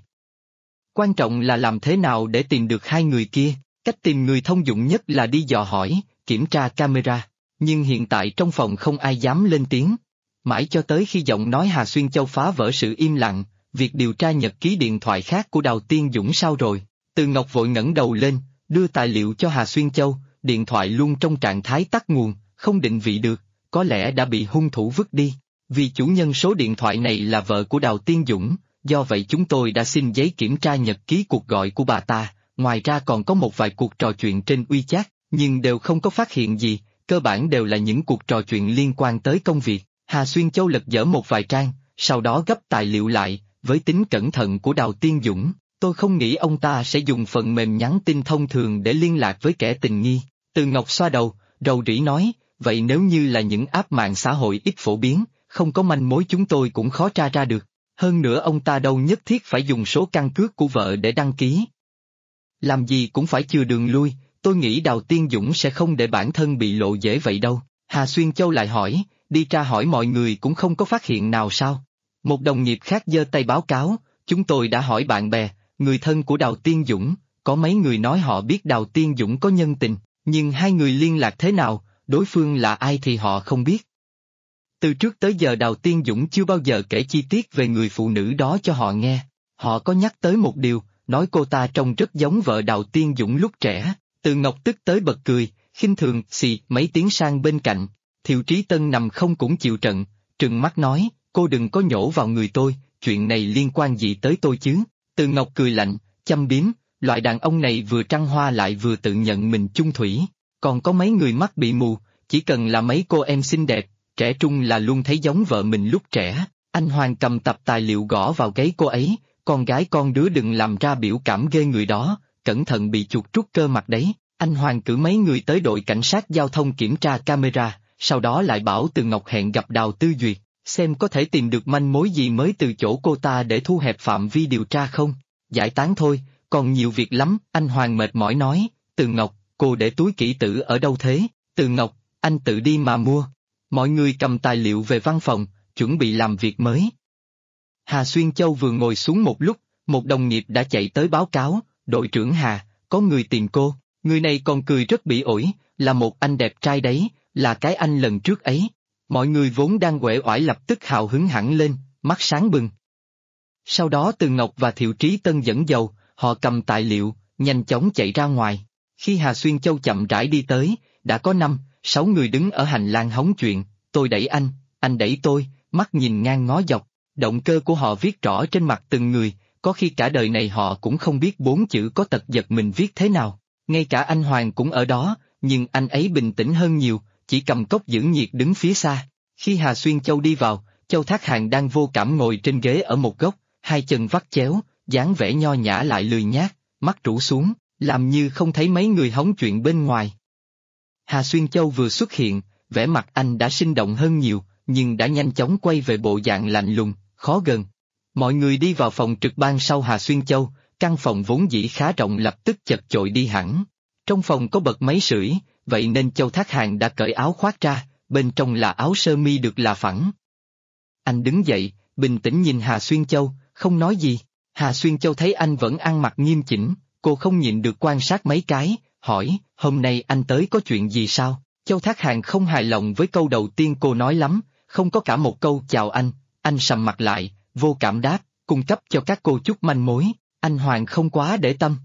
Quan trọng là làm thế nào để tìm được 2 người kia, cách tìm người thông dụng nhất là đi dò hỏi, kiểm tra camera, nhưng hiện tại trong phòng không ai dám lên tiếng. Mãi cho tới khi giọng nói Hà Xuyên Châu phá vỡ sự im lặng, việc điều tra nhật ký điện thoại khác của Đào Tiên Dũng sao rồi? Từ Ngọc vội ngẩng đầu lên, đưa tài liệu cho Hà Xuyên Châu, điện thoại luôn trong trạng thái tắt nguồn, không định vị được, có lẽ đã bị hung thủ vứt đi. Vì chủ nhân số điện thoại này là vợ của Đào Tiên Dũng, do vậy chúng tôi đã xin giấy kiểm tra nhật ký cuộc gọi của bà ta, ngoài ra còn có một vài cuộc trò chuyện trên WeChat, nhưng đều không có phát hiện gì, cơ bản đều là những cuộc trò chuyện liên quan tới công việc. Hà Xuyên Châu lật dở một vài trang, sau đó gấp tài liệu lại, với tính cẩn thận của Đào Tiên Dũng, tôi không nghĩ ông ta sẽ dùng phần mềm nhắn tin thông thường để liên lạc với kẻ tình nghi. Từ Ngọc xoa đầu, rầu rĩ nói, vậy nếu như là những app mạng xã hội ít phổ biến, không có manh mối chúng tôi cũng khó tra ra được. Hơn nữa ông ta đâu nhất thiết phải dùng số căn cước của vợ để đăng ký. Làm gì cũng phải chừa đường lui, tôi nghĩ Đào Tiên Dũng sẽ không để bản thân bị lộ dễ vậy đâu. Hà Xuyên Châu lại hỏi, đi tra hỏi mọi người cũng không có phát hiện nào sao? Một đồng nghiệp khác giơ tay báo cáo, chúng tôi đã hỏi bạn bè, người thân của Đào Tiên Dũng, có mấy người nói họ biết Đào Tiên Dũng có nhân tình, nhưng 2 người liên lạc thế nào, đối phương là ai thì họ không biết. Từ trước tới giờ Đào Tiên Dũng chưa bao giờ kể chi tiết về người phụ nữ đó cho họ nghe. Họ có nhắc tới một điều, nói cô ta trông rất giống vợ Đào Tiên Dũng lúc trẻ. Từ Ngọc tức tới bật cười, khinh thường, xì, mấy tiếng sang bên cạnh. Thiệu Trí Tân nằm không cũng chịu trận, trừng mắt nói, cô đừng có nhổ vào người tôi, chuyện này liên quan gì tới tôi chứ? Từ Ngọc cười lạnh, châm biếm, loại đàn ông này vừa trăng hoa lại vừa tự nhận mình chung thủy. Còn có mấy người mắt bị mù, chỉ cần là mấy cô em xinh đẹp, trẻ trung là luôn thấy giống vợ mình lúc trẻ. Anh Hoàng cầm tập tài liệu gõ vào gáy cô ấy, con gái con đứa đừng làm ra biểu cảm ghê người đó, cẩn thận bị chuột rút cơ mặt đấy. Anh Hoàng cử mấy người tới đội cảnh sát giao thông kiểm tra camera, sau đó lại bảo Từ Ngọc hẹn gặp Đào Tư Duyệt, xem có thể tìm được manh mối gì mới từ chỗ cô ta để thu hẹp phạm vi điều tra không. Giải tán thôi, còn nhiều việc lắm, anh Hoàng mệt mỏi nói. Từ Ngọc, cô để túi kỹ tử ở đâu thế? Từ Ngọc, anh tự đi mà mua. Mọi người cầm tài liệu về văn phòng, chuẩn bị làm việc mới. Hà Xuyên Châu vừa ngồi xuống một lúc, một đồng nghiệp đã chạy tới báo cáo, đội trưởng Hà, có người tìm cô. Người này còn cười rất bỉ ổi, là một anh đẹp trai đấy, là cái anh lần trước ấy. Mọi người vốn đang uể oải lập tức hào hứng hẳn lên, mắt sáng bừng. Sau đó Từ Ngọc và Thiệu Trí Tân dẫn dầu, họ cầm tài liệu, nhanh chóng chạy ra ngoài. Khi Hà Xuyên Châu chậm rãi đi tới, đã có 5-6 người đứng ở hành lang hóng chuyện, tôi đẩy anh đẩy tôi, mắt nhìn ngang ngó dọc. Động cơ của họ viết rõ trên mặt từng người, có khi cả đời này họ cũng không biết 4 chữ có tật giật mình viết thế nào. Ngay cả anh Hoàng cũng ở đó, nhưng anh ấy bình tĩnh hơn nhiều, chỉ cầm cốc giữ nhiệt đứng phía xa. Khi Hà Xuyên Châu đi vào, Châu Thác Hàn đang vô cảm ngồi trên ghế ở một góc, hai chân vắt chéo, dáng vẻ nho nhã lại lười nhác, mắt rũ xuống, làm như không thấy mấy người hóng chuyện bên ngoài. Hà Xuyên Châu vừa xuất hiện, vẻ mặt anh đã sinh động hơn nhiều, nhưng đã nhanh chóng quay về bộ dạng lạnh lùng, khó gần. Mọi người đi vào phòng trực ban sau Hà Xuyên Châu, căn phòng vốn dĩ khá rộng lập tức chật chội đi hẳn. Trong phòng có bật máy sưởi, vậy nên Châu Thác Hàn đã cởi áo khoác ra, bên trong là áo sơ mi được là phẳng. Anh đứng dậy, bình tĩnh nhìn Hà Xuyên Châu, không nói gì. Hà Xuyên Châu thấy anh vẫn ăn mặc nghiêm chỉnh, cô không nhịn được quan sát mấy cái, hỏi, hôm nay anh tới có chuyện gì sao? Châu Thác Hàn không hài lòng với câu đầu tiên cô nói lắm, không có cả một câu chào anh sầm mặt lại, vô cảm đáp, cung cấp cho các cô chút manh mối, anh Hoàng không quá để tâm.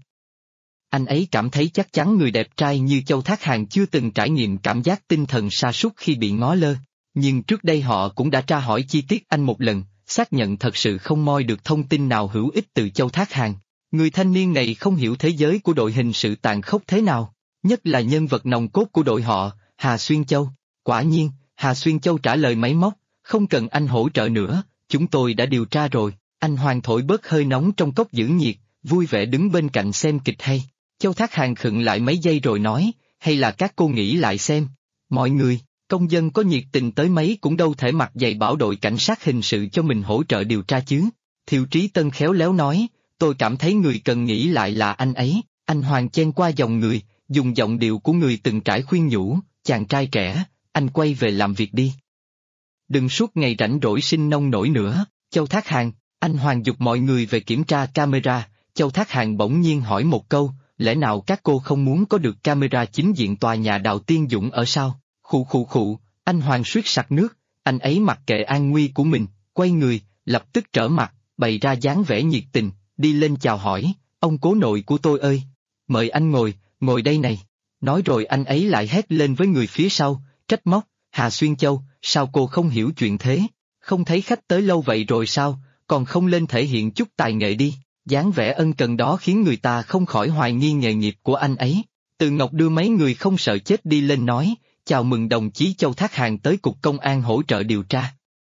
Anh ấy cảm thấy chắc chắn người đẹp trai như Châu Thác Hàn chưa từng trải nghiệm cảm giác tinh thần sa sút khi bị ngó lơ, nhưng trước đây họ cũng đã tra hỏi chi tiết anh một lần, xác nhận thật sự không moi được thông tin nào hữu ích từ Châu Thác Hàn. Người thanh niên này không hiểu thế giới của đội hình sự tàn khốc thế nào, nhất là nhân vật nòng cốt của đội họ, Hà Xuyên Châu. Quả nhiên, Hà Xuyên Châu trả lời máy móc, không cần anh hỗ trợ nữa, chúng tôi đã điều tra rồi. Anh Hoàng thổi bớt hơi nóng trong cốc giữ nhiệt, vui vẻ đứng bên cạnh xem kịch hay. Châu Thác Hàn khựng lại mấy giây rồi nói, hay là các cô nghĩ lại xem. Mọi người, công dân có nhiệt tình tới mấy cũng đâu thể mặc giày bảo đội cảnh sát hình sự cho mình hỗ trợ điều tra chứ. Thiệu Trí Tân khéo léo nói, tôi cảm thấy người cần nghĩ lại là anh ấy. Anh Hoàng chen qua dòng người, dùng giọng điệu của người từng trải khuyên nhủ, chàng trai trẻ, anh quay về làm việc đi. Đừng suốt ngày rảnh rỗi sinh nông nổi nữa. Châu Thác Hàn, anh Hoàng giục mọi người về kiểm tra camera. Châu Thác Hàn bỗng nhiên hỏi một câu, lẽ nào các cô không muốn có được camera chính diện tòa nhà Đào Tiên Dũng ở sao? Khụ, anh Hoàng suýt sặc nước, anh ấy mặc kệ an nguy của mình, quay người, lập tức trở mặt, bày ra dáng vẻ nhiệt tình, đi lên chào hỏi, ông cố nội của tôi ơi, mời anh ngồi đây này. Nói rồi anh ấy lại hét lên với người phía sau, trách móc, Hà Xuyên Châu, sao cô không hiểu chuyện thế? Không thấy khách tới lâu vậy rồi sao, còn không lên thể hiện chút tài nghệ đi? Dáng vẻ ân cần đó khiến người ta không khỏi hoài nghi nghề nghiệp của anh ấy. Từ Ngọc đưa mấy người không sợ chết đi lên nói, chào mừng đồng chí Châu Thác Hàn tới Cục Công an hỗ trợ điều tra.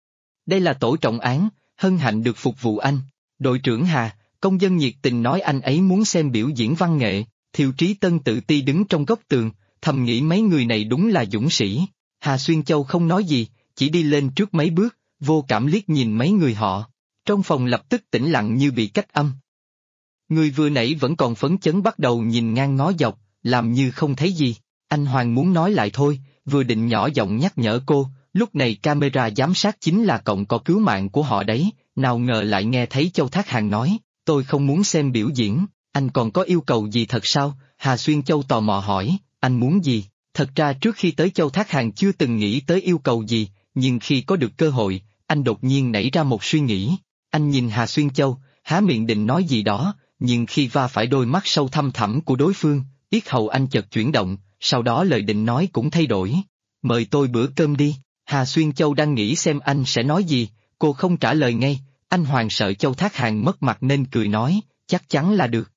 Đây là tổ trọng án, hân hạnh được phục vụ anh. Đội trưởng Hà, công dân nhiệt tình nói anh ấy muốn xem biểu diễn văn nghệ. Thiệu Trí Tân tự ti đứng trong góc tường, thầm nghĩ mấy người này đúng là dũng sĩ. Hà Xuyên Châu không nói gì, chỉ đi lên trước mấy bước, vô cảm liếc nhìn mấy người họ. Trong phòng lập tức tĩnh lặng như bị cách âm. Người vừa nãy vẫn còn phấn chấn bắt đầu nhìn ngang ngó dọc, làm như không thấy gì. Anh Hoàng muốn nói lại thôi, vừa định nhỏ giọng nhắc nhở cô, lúc này camera giám sát chính là cọng cỏ cứu mạng của họ đấy, nào ngờ lại nghe thấy Châu Thác Hàn nói, tôi không muốn xem biểu diễn, anh còn có yêu cầu gì thật sao? Hà Xuyên Châu tò mò hỏi, anh muốn gì? Thật ra trước khi tới Châu Thác Hàn chưa từng nghĩ tới yêu cầu gì, nhưng khi có được cơ hội, anh đột nhiên nảy ra một suy nghĩ. Anh nhìn Hà Xuyên Châu, há miệng định nói gì đó, nhưng khi va phải đôi mắt sâu thăm thẳm của đối phương, yết hầu anh chợt chuyển động, sau đó lời định nói cũng thay đổi. Mời tôi bữa cơm đi. Hà Xuyên Châu đang nghĩ xem anh sẽ nói gì, cô không trả lời ngay, anh Hoàng sợ Châu Thác Hàn mất mặt nên cười nói, chắc chắn là được.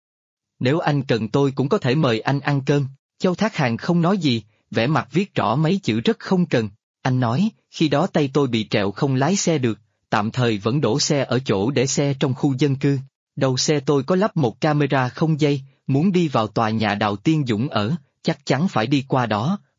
Nếu anh cần tôi cũng có thể mời anh ăn cơm. Châu Thác Hàn không nói gì, vẻ mặt viết rõ mấy chữ rất không cần. Anh nói, khi đó tay tôi bị trẹo không lái xe được, tạm thời vẫn đổ xe ở chỗ để xe trong khu dân cư. Đầu xe tôi có lắp một camera không dây, muốn đi vào tòa nhà Đào Tiên Dũng ở, chắc chắn phải đi qua đó,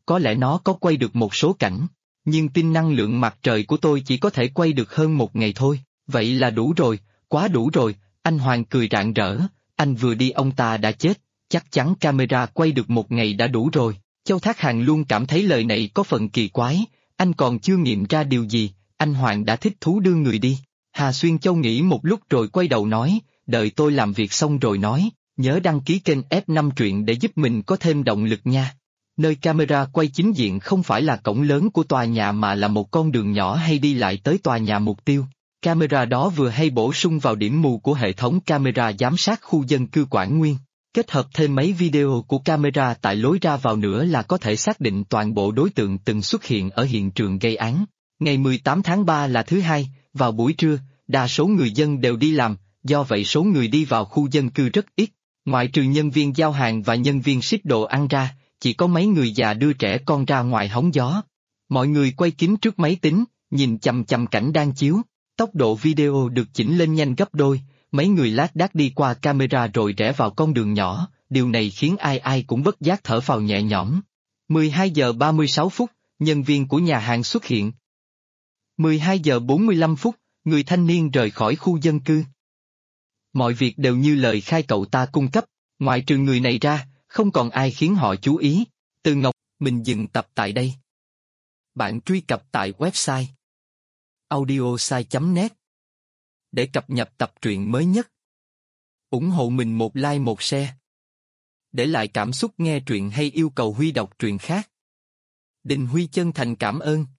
có lẽ nó có quay được một số cảnh. Nhưng pin năng lượng mặt trời của tôi chỉ có thể quay được hơn một ngày thôi. Vậy là đủ rồi, quá đủ rồi, anh Hoàng cười rạng rỡ, anh vừa đi ông ta đã chết, chắc chắn camera quay được một ngày đã đủ rồi. Châu Thác Hàn luôn cảm thấy lời này có phần kỳ quái, anh còn chưa nghiệm ra điều gì, anh Hoàng đã thích thú đưa người đi. Hà Xuyên Châu nghĩ một lúc rồi quay đầu nói, đợi tôi làm việc xong rồi nói, nhớ đăng ký kênh F5 truyện để giúp mình có thêm động lực nha. Nơi camera quay chính diện không phải là cổng lớn của tòa nhà mà là một con đường nhỏ hay đi lại tới tòa nhà mục tiêu. Camera đó vừa hay bổ sung vào điểm mù của hệ thống camera giám sát khu dân cư Quảng Nguyên. Kết hợp thêm mấy video của camera tại lối ra vào nữa là có thể xác định toàn bộ đối tượng từng xuất hiện ở hiện trường gây án. Ngày 18 tháng 3 là thứ Hai, vào buổi trưa, đa số người dân đều đi làm, do vậy số người đi vào khu dân cư rất ít. Ngoại trừ nhân viên giao hàng và nhân viên ship đồ ăn ra, chỉ có mấy người già đưa trẻ con ra ngoài hóng gió. Mọi người quay kín trước máy tính, nhìn chằm chằm cảnh đang chiếu. Tốc độ video được chỉnh lên nhanh gấp đôi, mấy người lác đác đi qua camera rồi rẽ vào con đường nhỏ, điều này khiến ai ai cũng bất giác thở phào nhẹ nhõm. 12 giờ 36 phút, nhân viên của nhà hàng xuất hiện. 12 giờ 45 phút, người thanh niên rời khỏi khu dân cư. Mọi việc đều như lời khai cậu ta cung cấp, ngoại trừ người này ra, không còn ai khiến họ chú ý. Từ Ngọc, mình dừng tập tại đây. Bạn truy cập tại website audiosai.net để cập nhật tập truyện mới nhất. Ủng hộ mình một like một share. Để lại cảm xúc nghe truyện hay yêu cầu Huy đọc truyện khác. Đình Huy chân thành cảm ơn.